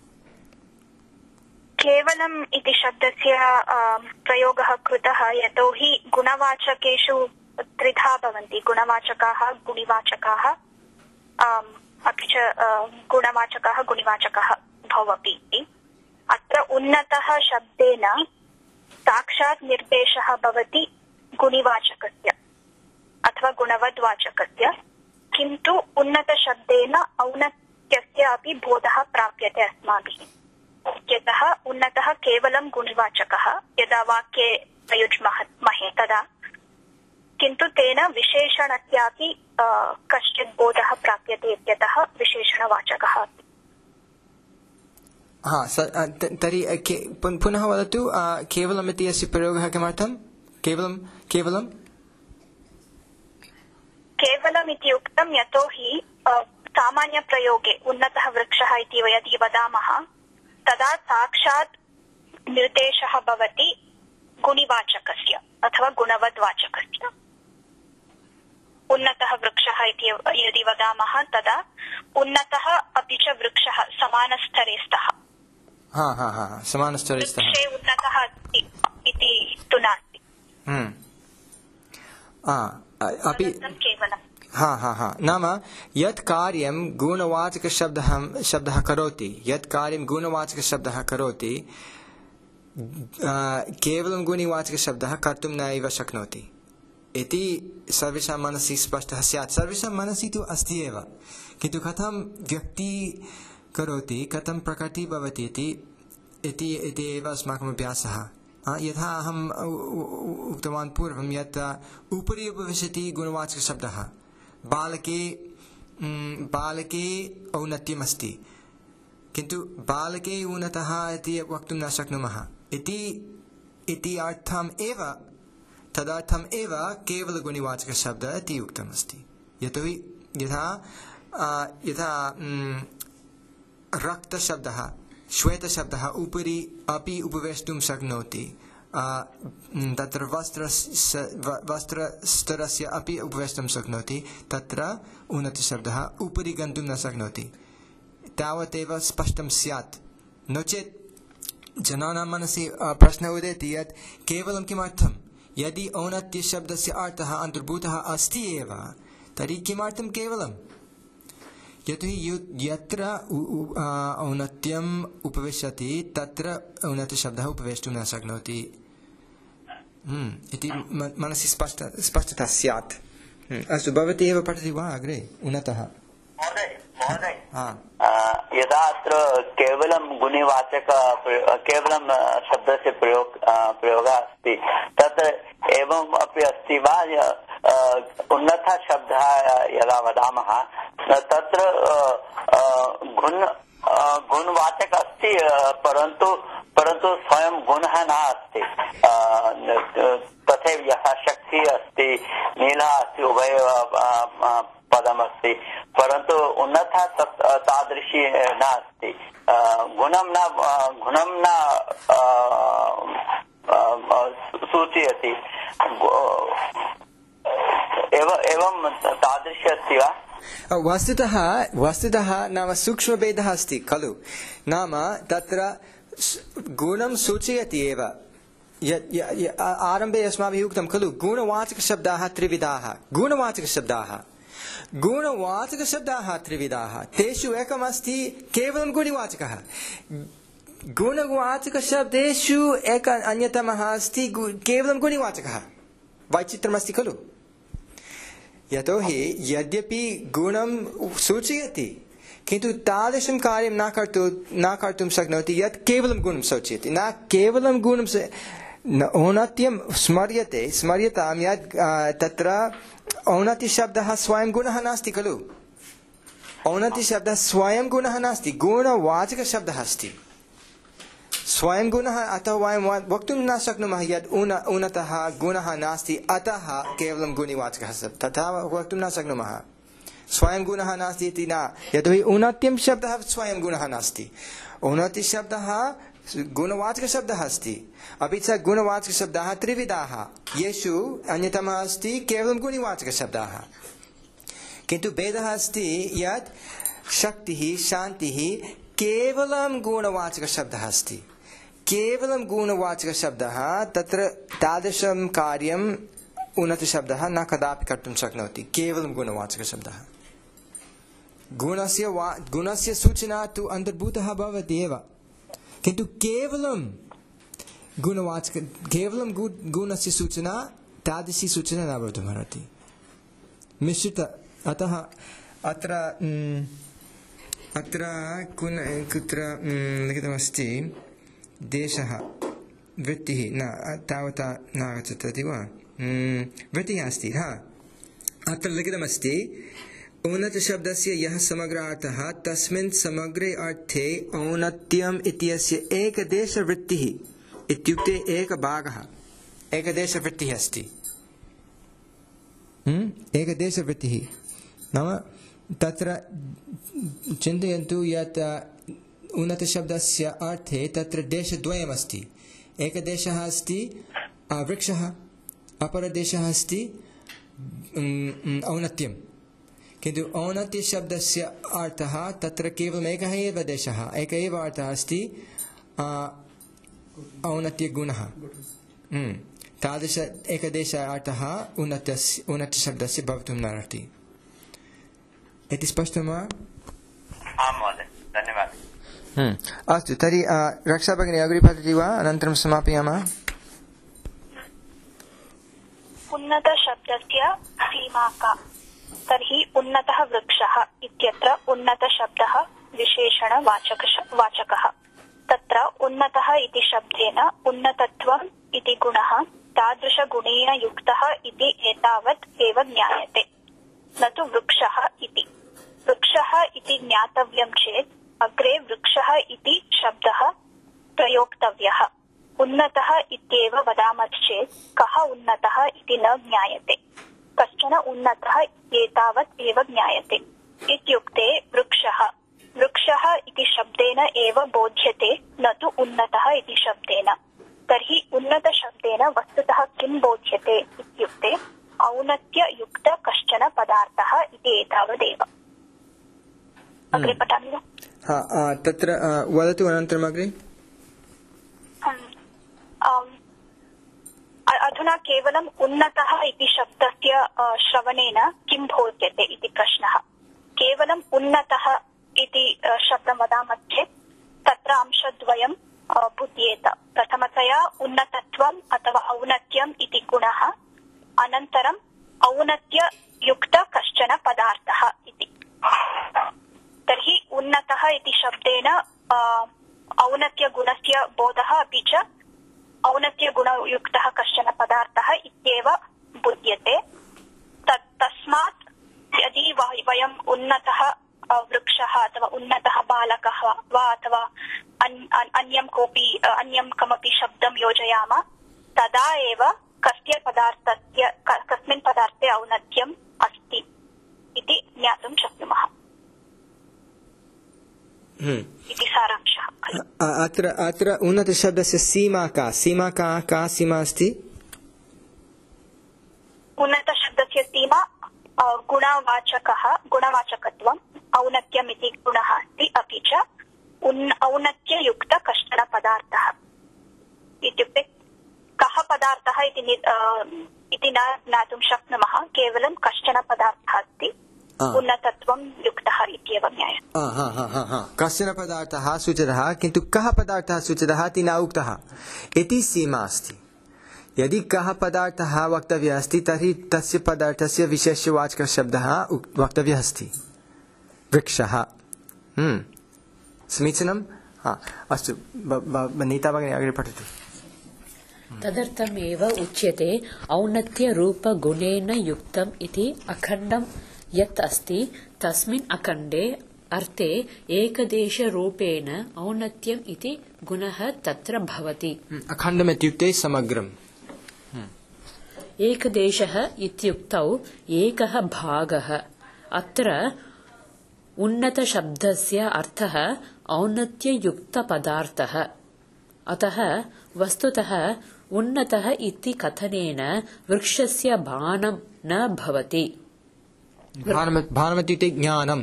केवलम् इति शब्दस्य प्रयोगः कृतः यतोहि गुणवाचकेषु त्रिधा भवन्ति गुणवाचकाः गुणिवाचकाः अपि च गुणवाचकाः गुणिवाचकाः द्वौ अपि अत्र उन्नतः शब्देन साक्षात् निर्देशः भवति गुणिवाचकस्य अथवा गुणवद्वाचकस्य किन्तु उन्नतशब्देन औन्नत्यस्य अपि बोधः प्राप्यते अस्माभिः यतः उन्नतः केवलं गुणिवाचकः यदा वाक्ये प्रयुज्महे तदा किन्तु तेन विशेषणस्यापि कश्चित् बोधः प्राप्यते इत्यतः विशेषणवाचकः अस्ति हा तर्हि पुनः वदतु केवलम् इति अस्य प्रयोगः किमर्थं केवलं केवलं केवलम् इति उक्तं यतोहि सामान्यप्रयोगे उन्नतः वृक्षः इति यदि वदामः तदा साक्षात् निर्देशः भवति गुणिवाचकस्य अथवा गुणवद्वाचकस्य उन्नतः वृक्षः इति यदि वदामः तदा उन्नतः अपि च वृक्षः समानस्तरे स्तः हा हा हा समानस्तरे स्तः वृक्षे उन्नतः इति तु नास्ति अपि हा हा हा नाम यत् कार्यं गुणवाचकशब्दः शब्दः करोति यत् कार्यं गुणवाचकशब्दः करोति केवलं गुणिवाचकशब्दः कर्तुं नैव शक्नोति इति सर्वेषां मनसि स्पष्टः स्यात् सर्वेषां मनसि तु अस्ति एव किन्तु कथं व्यक्ति करोति कथं प्रकृतिः भवति इति इति एव अस्माकम् अभ्यासः यथा अहम् उक्तवान् पूर्वं यत् उपरि उपविशति गुणवाचकशब्दः बालके बालके औन्नत्यमस्ति किन्तु बालके उन्नतः इति वक्तुं न शक्नुमः इति इति अर्थम् एव तदर्थम् एव केवलगुणिवाचकशब्दः इति उक्तमस्ति यतोहि यथा यथा रक्तशब्दः श्वेतशब्दः उपरि अपि उपवेष्टुं शक्नोति तत्र वस्त्र वस्त्रस्तरस्य अपि उपवेष्टुं शक्नोति तत्र उन्नतशब्दः उपरि गन्तुं न शक्नोति तावदेव स्पष्टं स्यात् नो चेत् जनानां मनसि प्रश्नः उदेति यत् केवलं किमर्थं यदि औन्नत्यशब्दस्य अर्थः अन्तर्भूतः अस्ति एव तर्हि किमर्थं केवलं यतोहि यत्र औन्नत्यम् उपविशति तत्र औन्नत्यशब्दः उपवेष्टुं न शक्नोति इति मनसि स्पष्ट स्पष्टता स्यात् अस्तु भवती एव पठति वा अग्रे उन्नतः यदा अत्र केवलं गुणिवाचक केवलं शब्दस्य प्रयोग प्रयोगः अस्ति तत्र एवम् अपि अस्ति वा उन्नतः शब्दः यदा वदामः तत्र गुण गुणवाचक अस्ति परन्तु परन्तु स्वयं गुणः न अस्ति तथैव यथा शक्ति अस्ति नीलः अस्ति उभय पदमस्ति परन्तु उन्नतः तादृशी नास्ति गुणं न गुणं न सूचयति एवं तादृशी अस्ति वा वस्तुतः वस्तुतः नाम सूक्ष्मभेदः अस्ति खलु नाम तत्र गुणं सूचयति एव आरम्भे अस्माभिः उक्तं खलु गुणवाचकशब्दाः त्रिविधाः गुणवाचकशब्दाः गुणवाचकशब्दाः त्रिविधाः तेषु एकमस्ति केवलं गुणवाचकः गुणवाचकशब्देषु एक अन्यतमः अस्ति केवलं गुणवाचकः वैचित्र्यमस्ति खलु यतोहि यद्यपि गुणं सूचयति किन्तु तादृशं कार्यं न कर्तुं न कर्तुं शक्नोति यत् केवलं गुणं सूचयति न केवलं गुणं औन्नत्यं स्मर्यते स्मर्यतां यत् तत्र औन्नत्यशब्दः स्वयं गुणः नास्ति खलु औन्नत्यशब्दः स्वयं गुणः नास्ति गुणवाचकशब्दः अस्ति स्वयं गुणः अतः वयं वक्तुं न शक्नुमः यत् उन्नतः गुणः नास्ति अतः केवलं गुणवाचकः तथा वक्तुं न शक्नुमः स्वयं गुणः नास्ति इति न यतोहि औन्नत्यं शब्दः स्वयं गुणः नास्ति औन्नत्यशब्दः गुणवाचकशब्दः अस्ति अपि च गुणवाचकशब्दाः त्रिविधाः येषु अन्यतमः अस्ति केवलं गुणवाचकशब्दाः किन्तु भेदः अस्ति यत् शक्तिः शान्तिः केवलं गुणवाचकशब्दः अस्ति केवलं गुणवाचकशब्दः तत्र तादृशं कार्यम् उन्नतशब्दः न कदापि कर्तुं शक्नोति केवलं गुणवाचकशब्दः गुणस्य वा गुणस्य सूचना तु अन्तर्भूतः भवति एव किन्तु केवलं गुणवाचक केवलं गुणस्य सूचना तादृशी सूचना न भवितुमर्हति मिश्रित अतः अत्र अत्र कुत्र लिखितमस्ति देशः वृत्तिः न तावता न आगच्छति वा वृत्तिः अस्ति हा अत्र लिखितमस्ति औन्नत्यशब्दस्य यः समग्रार्थः तस्मिन् समग्रे अर्थे औन्नत्यम् इत्यस्य एकदेशवृत्तिः इत्युक्ते एकभागः एकदेशवृत्तिः अस्ति एकदेशवृत्तिः नाम तत्र चिन्तयन्तु यत् उन्नतशब्दस्य अर्थे तत्र देशद्वयमस्ति एकदेशः अस्ति वृक्षः अपरदेशः अस्ति औन्नत्यं किन्तु औन्नत्यशब्दस्य अर्थः तत्र केवलम् एकः एव देशः एक एव अर्थः अस्ति औन्नत्यगुणः तादृश एकदेश अर्थः उन्नतस्य उन्नतशब्दस्य भवितुं नार्हति इति स्पष्टं वा? आं महोदय धन्यवादः। अस्तु तर्हि रक्षा भगिनी अग्रे पठति वा अनन्तरं समापयामः। उन्नतशब्दस्य सीमा का तर्हि उन्नतः वृक्षः इत्यत्र उन्नतशब्दः विशेषणवाचकः तत्र उन्नतः इति शब्देन उन्नतत्वम् इति गुणः तादृशगुणेन युक्तः इति एतावत् एव ज्ञायते न तु वृक्षः इति। वृक्षः इति ज्ञातव्यं चेत् अग्रे वृक्षः इति शब्दः प्रयोक्तव्यः। उन्नतः इत्येव वदामश्चेत् कः उन्नतः इति न ज्ञायते कश्चन उन्नतः एतावत् एव ज्ञायते इत्युक्ते वृक्षः वृक्षः इति शब्देन एव बोध्यते न तु उन्नतः इति शब्देन। तर्हि उन्नतशब्देन वस्तुतः किं बोध्यते इत्युक्ते औन्नत्ययुक्त कश्चन पदार्थः इति एतावदेव। अग्रे पठामि वा? हा तत्र वदतु अनन्तरम् अग्रे। अधुना केवलम् उन्नतः इति शब्दस्य श्रवणेन किं बोध्यते इति प्रश्नः। केवलम् उन्नतः इति शब्दं वदामश्चेत् तत्र अंशद्वयं बुध्येत। प्रथमतया उन्नतत्वम् अथवा औन्नत्यम् इति गुणः अनन्तरम् औन्नत्ययुक्त कश्चन पदार्थः इति। तर्हि उन्नतः इति शब्देन औन्नत्यगुणस्य बोधः अपि च औन्नत्यगुणयुक्तः कश्चन पदार्थः इत्येव बुध्यते। तस्मात् यदि वयम् उन्नतः वृक्षः अथवा उन्नतः बालकः वा अथवा अन्यं कोऽपि अन्यं कमपि शब्दं योजयामः तदा एव कस्य पदार्थस्य कस्मिन् पदार्थे औन्नत्यम् अस्ति इति ज्ञातुं शक्नुमः इति सारांशः। अत्र अत्र उन्नतशब्दस्य सीमा का सीमा का का सीमा अस्ति? उन्नतशब्दस्य सीमा गुणवाचकः गुणवाचकत्वम् औन्नत्यम् इति गुणः अस्ति अपि च औन्नत्ययुक्त कश्चन पदार्थः इत्युक्ते कः पदार्थः इति न ज्ञातुं शक्नुमः केवलं कश्चन पदार्थः अस्ति उन्नतत्वं युक्तः इत्येव ज्ञायते। कश्चन पदार्थः सूचितः किन्तु कः पदार्थः सूचितः इति न उक्तः इति सीमा अस्ति। यदि कः पदार्थः वक्तव्यः अस्ति तर्हि तस्य पदार्थस्य विशेषवाचकः शब्दः वक्तव्यः अस्ति वृक्षः। समीचीनं। अस्तु नीता भगिनी अग्रे पठतु। तदर्थमेव उच्यते औन्नत्यरूपगुणेन युक्तम् इति अखण्डं यत् अस्ति तस्मिन् अखण्डे अर्थे एकदेशरूपेण औन्नत्यम् इति गुणः तत्र भवति। अखण्डम् इत्युक्ते समग्रम्। एकदेशः इत्युक्तौ एकः भागः। अत्र उन्नतशब्दस्य अर्थः औन्नत्ययुक्तपदार्थः। अतः वस्तुतः उन्नतः इति कथनेन वृक्षस्य भानं न भवति। भानम् इत्युक्ते ज्ञानम्।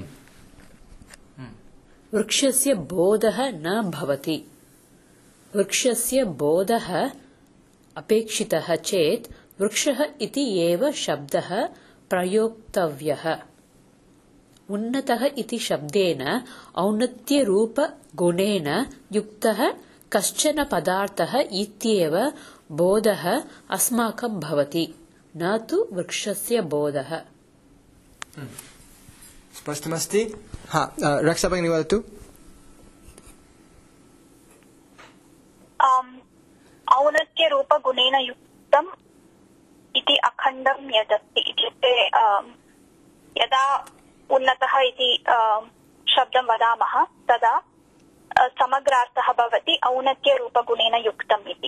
वृक्षस्य बोधः न भवति। वृक्षस्य बोधः अपेक्षितः चेत् वृक्षः इति एव शब्दः प्रयोक्तव्यः। उन्नतः इति शब्देन औन्नत्यरूपगुणेन युक्तः कश्चन पदार्थः इत्येव बोधः अस्माकं भवति, न तु वृक्षस्य बोधः। स्पष्टमस्ति? हा, रक्षा भगिनी वदतु। औन्नत्यरूपगुणेन युक्तम् इति अखण्डं यदस्ति इत्युक्ते यदा उन्नतः इति शब्दं वदामः तदा समग्रार्थः भवति औन्नत्यरूपगुणेन युक्तम् इति।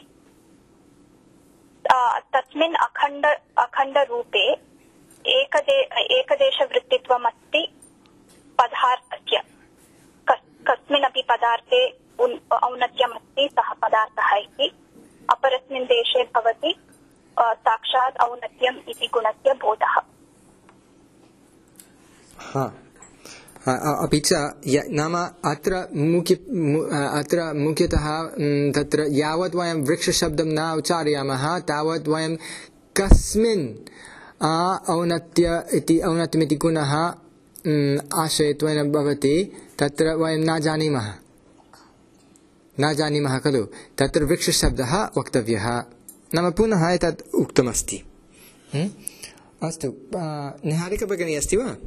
तस्मिन् अखण्ड अखण्डरूपे एकदे एकदेशवृत्तित्वम् अस्ति पदार्थस्य। कस्मिन्नपि पदार्थे औन्नत्यम् अस्ति सः पदार्थः इति। अपरस्मिन् देशे भवति साक्षात् औन्नत्यम् इति गुणस्य बोधः। अपि च नाम अत्र मुख्य अत्र मुख्यतः तत्र यावत् वयं वृक्षशब्दं न उच्चारयामः तावत् वयं कस्मिन् औन्नत्य इति औन्नत्यमिति गुणः आश्रयत्वेन भवति तत्र वयं न जानीमः न जानीमः खलु। तत्र वृक्षशब्दः वक्तव्यः। नाम पुनः एतत् उक्तमस्ति। अस्तु, निहारिका भगिनी अस्ति वा?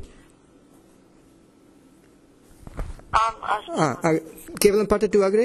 केवलं पठतु अग्रे।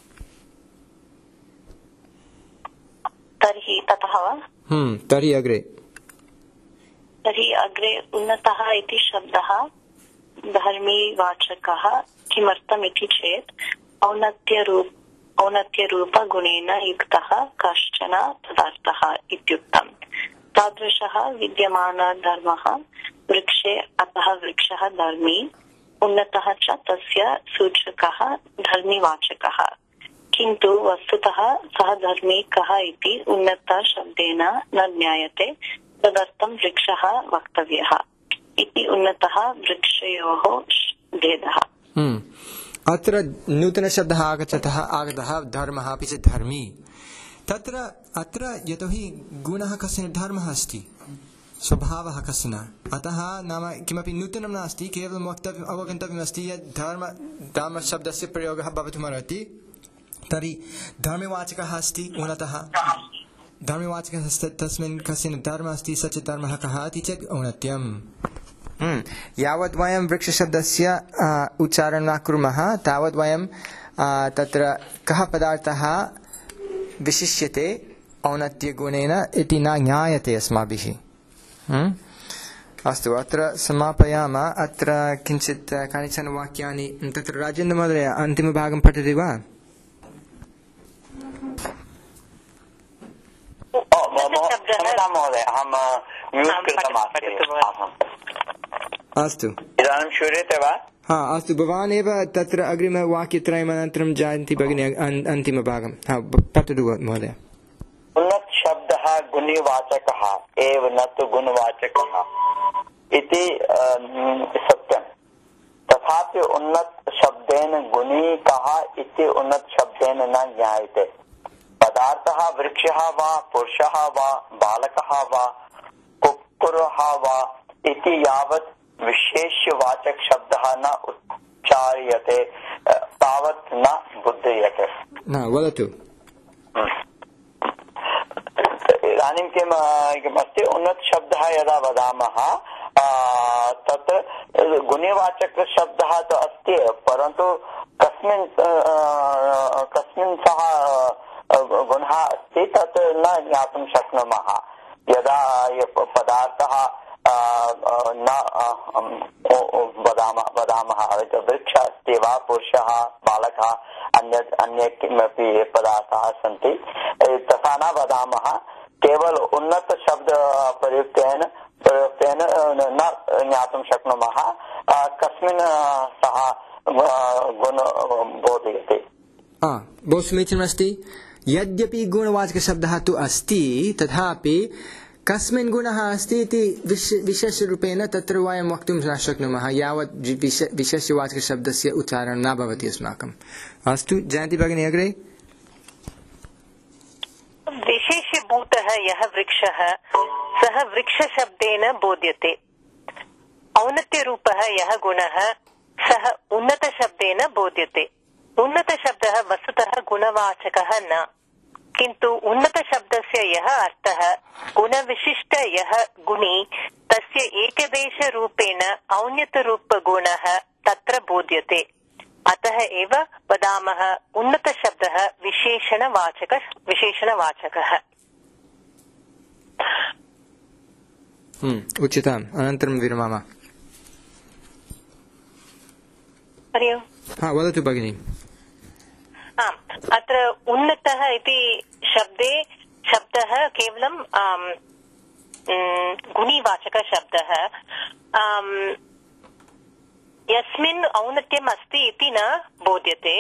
तर्हि ततः वा? तर्हि अग्रे तर्हि अग्रे उन्नतः इति शब्दः धर्मीवाचकः। किमर्थम् इति चेत् औन्नत्यरूप औन्नत्यरूपगुणेन युक्तः कश्चन पदार्थः इत्युक्तम्। तादृशः विद्यमानधर्मः वृक्षे, अतः वृक्षः धर्मी, उन्नतः च तस्य सूचकः धर्मीवाचकः। किन्तु वस्तुतः सः धर्मी कः इति उन्नतशब्देन न ज्ञायते, तदर्थं वृक्षः वक्तव्यः इति उन्नतः वृक्षयोः भेदः। अत्र नूतनशब्दः आगतः आगतः धर्मः अपि च धर्मी। तत्र अत्र यतोहि गुणः कश्चन धर्मः अस्ति, स्वभावः कश्चन, अतः नाम किमपि नूतनं नास्ति, केवलं वक्तव्यम् अवगन्तव्यमस्ति यत् धर्म धर्मशब्दस्य प्रयोगः भवितुमर्हति। तर्हि धर्मवाचकः अस्ति उन्नतः, धर्मवाचकः तस्मिन् कश्चन धर्मः अस्ति, स च धर्मः कः इति चेत् औन्नत्यम्। यावत् वयं वृक्षशब्दस्य उच्चारणं न कुर्मः तावत् वयं तत्र कः पदार्थः विशिष्यते औन्नत्यगुणेन इति न ज्ञायते अस्माभिः। अस्तु अत्र समापयामः अत्र किञ्चित् कानिचन वाक्यानि तत्र राजेन्द्रमहोदय अन्तिमभागं पठति वा महोदय अहं म्यूट् कृतमासीत् अस्तु इदानीं श्रूयते वा हा अस्तु भवान् एव तत्र अग्रिमवाक्यत्रयम् अनन्तरं जयन्ती भगिनी अन्तिमभागं हा पठतु महोदय उन्नत शब्दः गुणवाचकः एव न तु गुणवाचकः इति सत्यं तथापि उन्नत शब्देन गुणी कः इति उन्नत शब्देन न ज्ञायते पदार्थः वृक्षः वा पुरुषः वा बालकः वा कुक्कुरः वा इति यावत् विशेषवाचक शब्दः न उच्चार्यते तावत् न बुध्यते न वदतु इदानीं किम् किमस्ति उन्नत शब्दः यदा वदामः तत् गुणवाचकशब्दः तु अस्ति परन्तु कस्मिन् कस्मिन् सः गुणः अस्ति तत् न ज्ञातुं शक्नुमः यदा पदार्थः न वदामः वदामः वृक्षः अस्ति वा पुरुषः बालकः अन्य अन्य किमपि पदार्थाः सन्ति तथा न वदामः केवल उन्नत शब्द प्रयुक्तेन प्रयुक्तेन न ज्ञातुं शक्नुमः कस्मिन् सः गुण बोधयति बहु समीचीनमस्ति यद्यपि गुणवाचकशब्दः तु अस्ति तथापि कस्मिन् गुणः अस्ति इति विशेषरूपेण तत्र वयं वक्तुं न शक्नुमः यावत् विशेषवाचकशब्दस्य उच्चारणं न भवति अस्माकम् अस्तु जयन्ती भगिनी अग्रे विशेषभूतः यः वृक्षः सः वृक्षशब्देन बोध्यते औन्नत्यरूपः यः गुणः सः उन्नतशब्देन बोध्यते उन्नतशब्दः वस्तुतः गुणवाचकः न किन्तु उन्नतशब्दस्य यः अर्थः गुणविशिष्ट यः गुणी तस्य एकदेशरूपेण औन्नत्यरूपगुणः तत्र बोध्यते अतः एव वदामः उन्नतशब्दः विशेषणवाचक विशेषणवाचकः उचितम् अनन्तरं विरमामः हरि ओम् हा वदतु भगिनी आम् अत्र उन्नतः इति शब्दे शब्दः केवलं गुणीवाचकशब्दः यस्मिन् औन्नत्यम् अस्ति इति न बोध्यते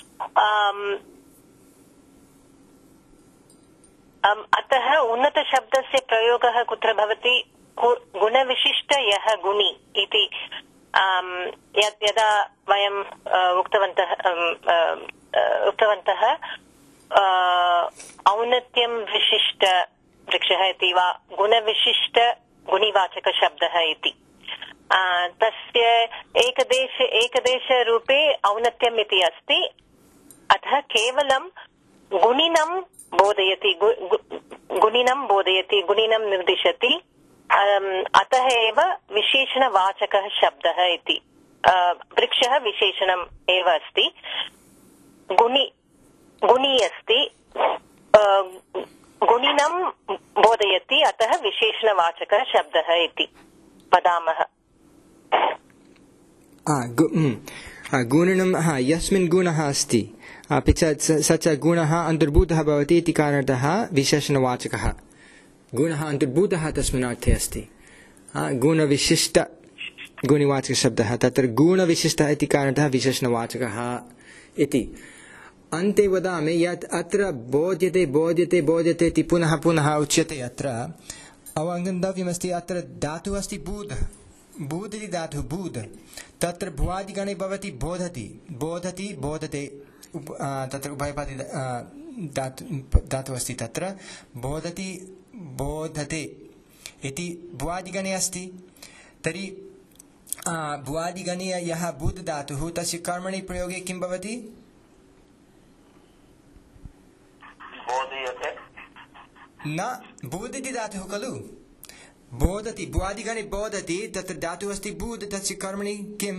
अतः उन्नतशब्दस्य प्रयोगः कुत्र भवति गुणविशिष्ट यः गुणी इति यदा वयम् उक्तवन्तः उक्तवन्तः औन्नत्यं विशिष्ट वृक्षः इति वा गुणविशिष्ट गुणिवाचकशब्दः इति तस्य एकदेश एकदेशरूपे औन्नत्यम् इति अस्ति अतः केवलं गुणिनं बोधयति गुणिनं बोधयति गुणिनं निर्दिशति अतः एव विशेषणवाचकः शब्दः इति वृक्षः विशेषणम् एव अस्ति गुणि गुणी अस्ति गुणिनं बोधयति अतः विशेषणवाचकः शब्दः इति वदामः गुणिनं यस्मिन् गुणः अस्ति अपि च स च गुणः अन्तर्भूतः भवति इति कारणतः विशेषणवाचकः गुणः अन्तर्भूतः तस्मिन् अर्थे अस्ति गुणविशिष्ट गुणिवाचकशब्दः तत्र गुणविशिष्टः इति कारणतः विशेषणवाचकः इति अन्ते वदामि यत् अत्र बोध्यते बोध्यते बोध्यते इति पुनः पुनः उच्यते अत्र अवगन्तव्यमस्ति अत्र धातुः अस्ति बूध बूध इति धातुः बूध तत्र भुवादिगणे भवति बोधति बोधति बोधते तत्र उभयपदी धातु धातुः अस्ति तत्र बोधति बोधते इति भुवादिगणे अस्ति तर्हि भुवादिगणे यः बूध धातुः तस्य कर्मणि प्रयोगे किं भवति न बूध इति धातुः खलु बोधति भुवादिगणे बोधति तत्र धातुः अस्ति बूध तस्य कर्मणि किं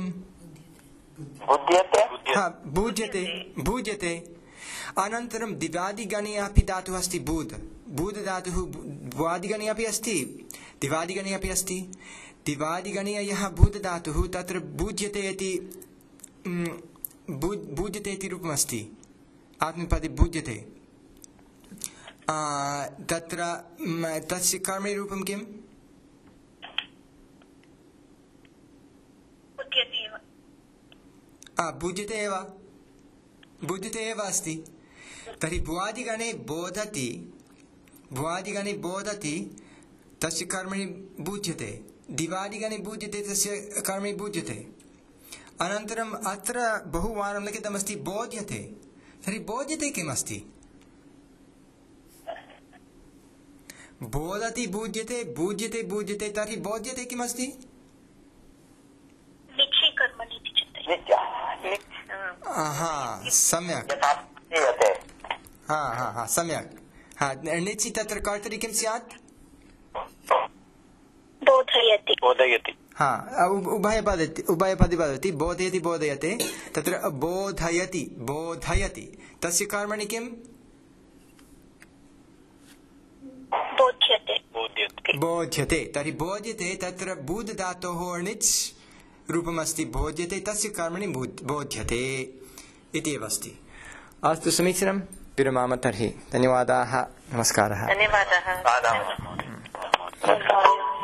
भूज्यते भूज्यते अनन्तरं दिवादिगणे अपि धातुः अस्ति बूध बूध धातुः भुवादिगणे अपि अस्ति दिवादिगणे अपि अस्ति दिवादिगणे यः भूतधातुः तत्र भूज्यते इति भूज्यते इति रूपमस्ति आत्मनेपदी भूज्यते तत्र तस्य कर्मणि रूपं किम् भूज्यते एव भूज्यते एव अस्ति तर्हि भुवादिगणे बोधति भुवादिगणे बोधति तस्य कर्मणि भूज्यते दिवादिगणे भूज्यते तस्य कर्मणि भूज्यते अनन्तरम् अत्र बहुवारं लिखितमस्ति बोध्यते तर्हि बोध्यते किमस्ति बोधति भूज्यते भूज्यते भूज्यते तर्हि बोध्यते किमस्ति सम्यक् सम्यक् निचि तत्र कर्तरि किं स्यात् बोधयति बोधयति उभयपदति उभयपदी वदति बोधयति बोधयते तत्र बोधयति बोधयति तस्य कर्मणि किम् बोध्यते बोध्यते तर्हि बोध्यते तत्र बुद् धातोः णिच् रूपमस्ति बोध्यते तस्य कर्मणि बोध्यते इति एव अस्ति अस्तु समीचीनं विरमामः तर्हि धन्यवादाः नमस्कारः धन्यवादाः।